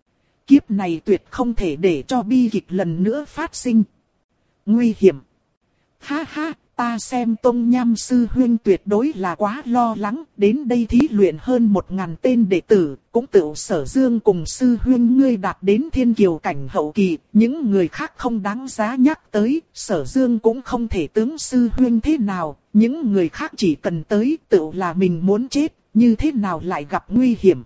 Kiếp này tuyệt không thể để cho bi kịch lần nữa phát sinh. Nguy hiểm. Ha ha, ta xem Tông Nham sư huynh tuyệt đối là quá lo lắng, đến đây thí luyện hơn một ngàn tên đệ tử, cũng tự Sở Dương cùng sư huynh ngươi đạt đến thiên kiều cảnh hậu kỳ, những người khác không đáng giá nhắc tới, Sở Dương cũng không thể tướng sư huynh thế nào, những người khác chỉ cần tới tự là mình muốn chết, như thế nào lại gặp nguy hiểm.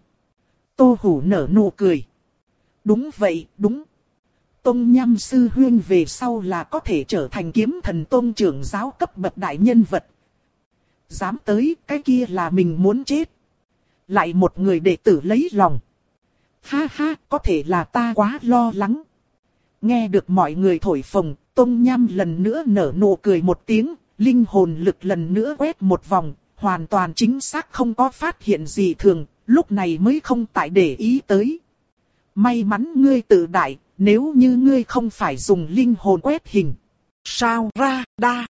Tô Hủ nở nụ cười. Đúng vậy, đúng. Tông Nham sư huynh về sau là có thể trở thành kiếm thần tôn trưởng giáo cấp bậc đại nhân vật. Dám tới, cái kia là mình muốn chết. Lại một người đệ tử lấy lòng. Ha ha, có thể là ta quá lo lắng. Nghe được mọi người thổi phồng, Tông Nham lần nữa nở nụ cười một tiếng, linh hồn lực lần nữa quét một vòng, hoàn toàn chính xác không có phát hiện gì thường, lúc này mới không tại để ý tới. May mắn ngươi tự đại, nếu như ngươi không phải dùng linh hồn quét hình, sao ra đa,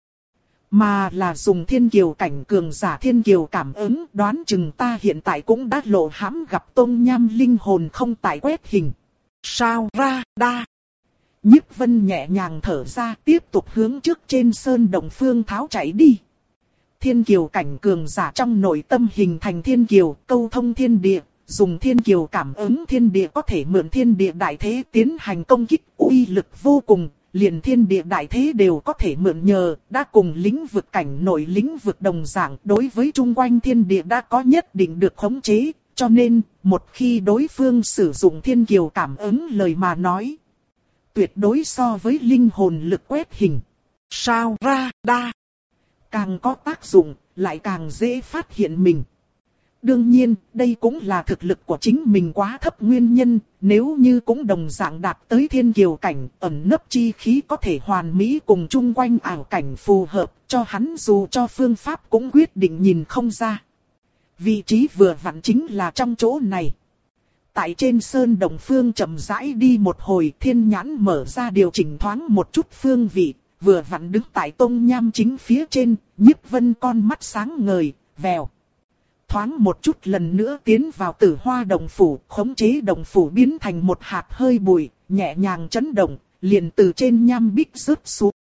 mà là dùng thiên kiều cảnh cường giả thiên kiều cảm ứng, đoán chừng ta hiện tại cũng đã lộ hãm gặp Tông Nham linh hồn không tại quét hình. Sao ra đa. Nhiếp Vân nhẹ nhàng thở ra, tiếp tục hướng trước trên sơn đồng phương tháo chạy đi. Thiên kiều cảnh cường giả trong nội tâm hình thành thiên kiều, câu thông thiên địa. Dùng thiên kiều cảm ứng thiên địa có thể mượn thiên địa đại thế tiến hành công kích, uy lực vô cùng, liền thiên địa đại thế đều có thể mượn nhờ, đã cùng lĩnh vực cảnh nội lĩnh vực đồng dạng, đối với chung quanh thiên địa đã có nhất định được khống chế, cho nên, một khi đối phương sử dụng thiên kiều cảm ứng lời mà nói, tuyệt đối so với linh hồn lực quét hình, sao ra đa, càng có tác dụng, lại càng dễ phát hiện mình. Đương nhiên, đây cũng là thực lực của chính mình quá thấp nguyên nhân, nếu như cũng đồng dạng đạt tới thiên kiều cảnh, ẩn nấp chi khí có thể hoàn mỹ cùng chung quanh ảo cảnh phù hợp, cho hắn dù cho phương pháp cũng quyết định nhìn không ra. Vị trí vừa vặn chính là trong chỗ này. Tại trên sơn đồng phương chậm rãi đi một hồi, thiên nhãn mở ra điều chỉnh thoáng một chút phương vị, vừa vặn đứng tại Tông Nham chính phía trên, Nhiếp Vân con mắt sáng ngời, vèo. Thoáng một chút lần nữa tiến vào Tử Hoa đồng phủ, khống chế đồng phủ biến thành một hạt hơi bụi, nhẹ nhàng chấn động, liền từ trên nham bích rớt xuống.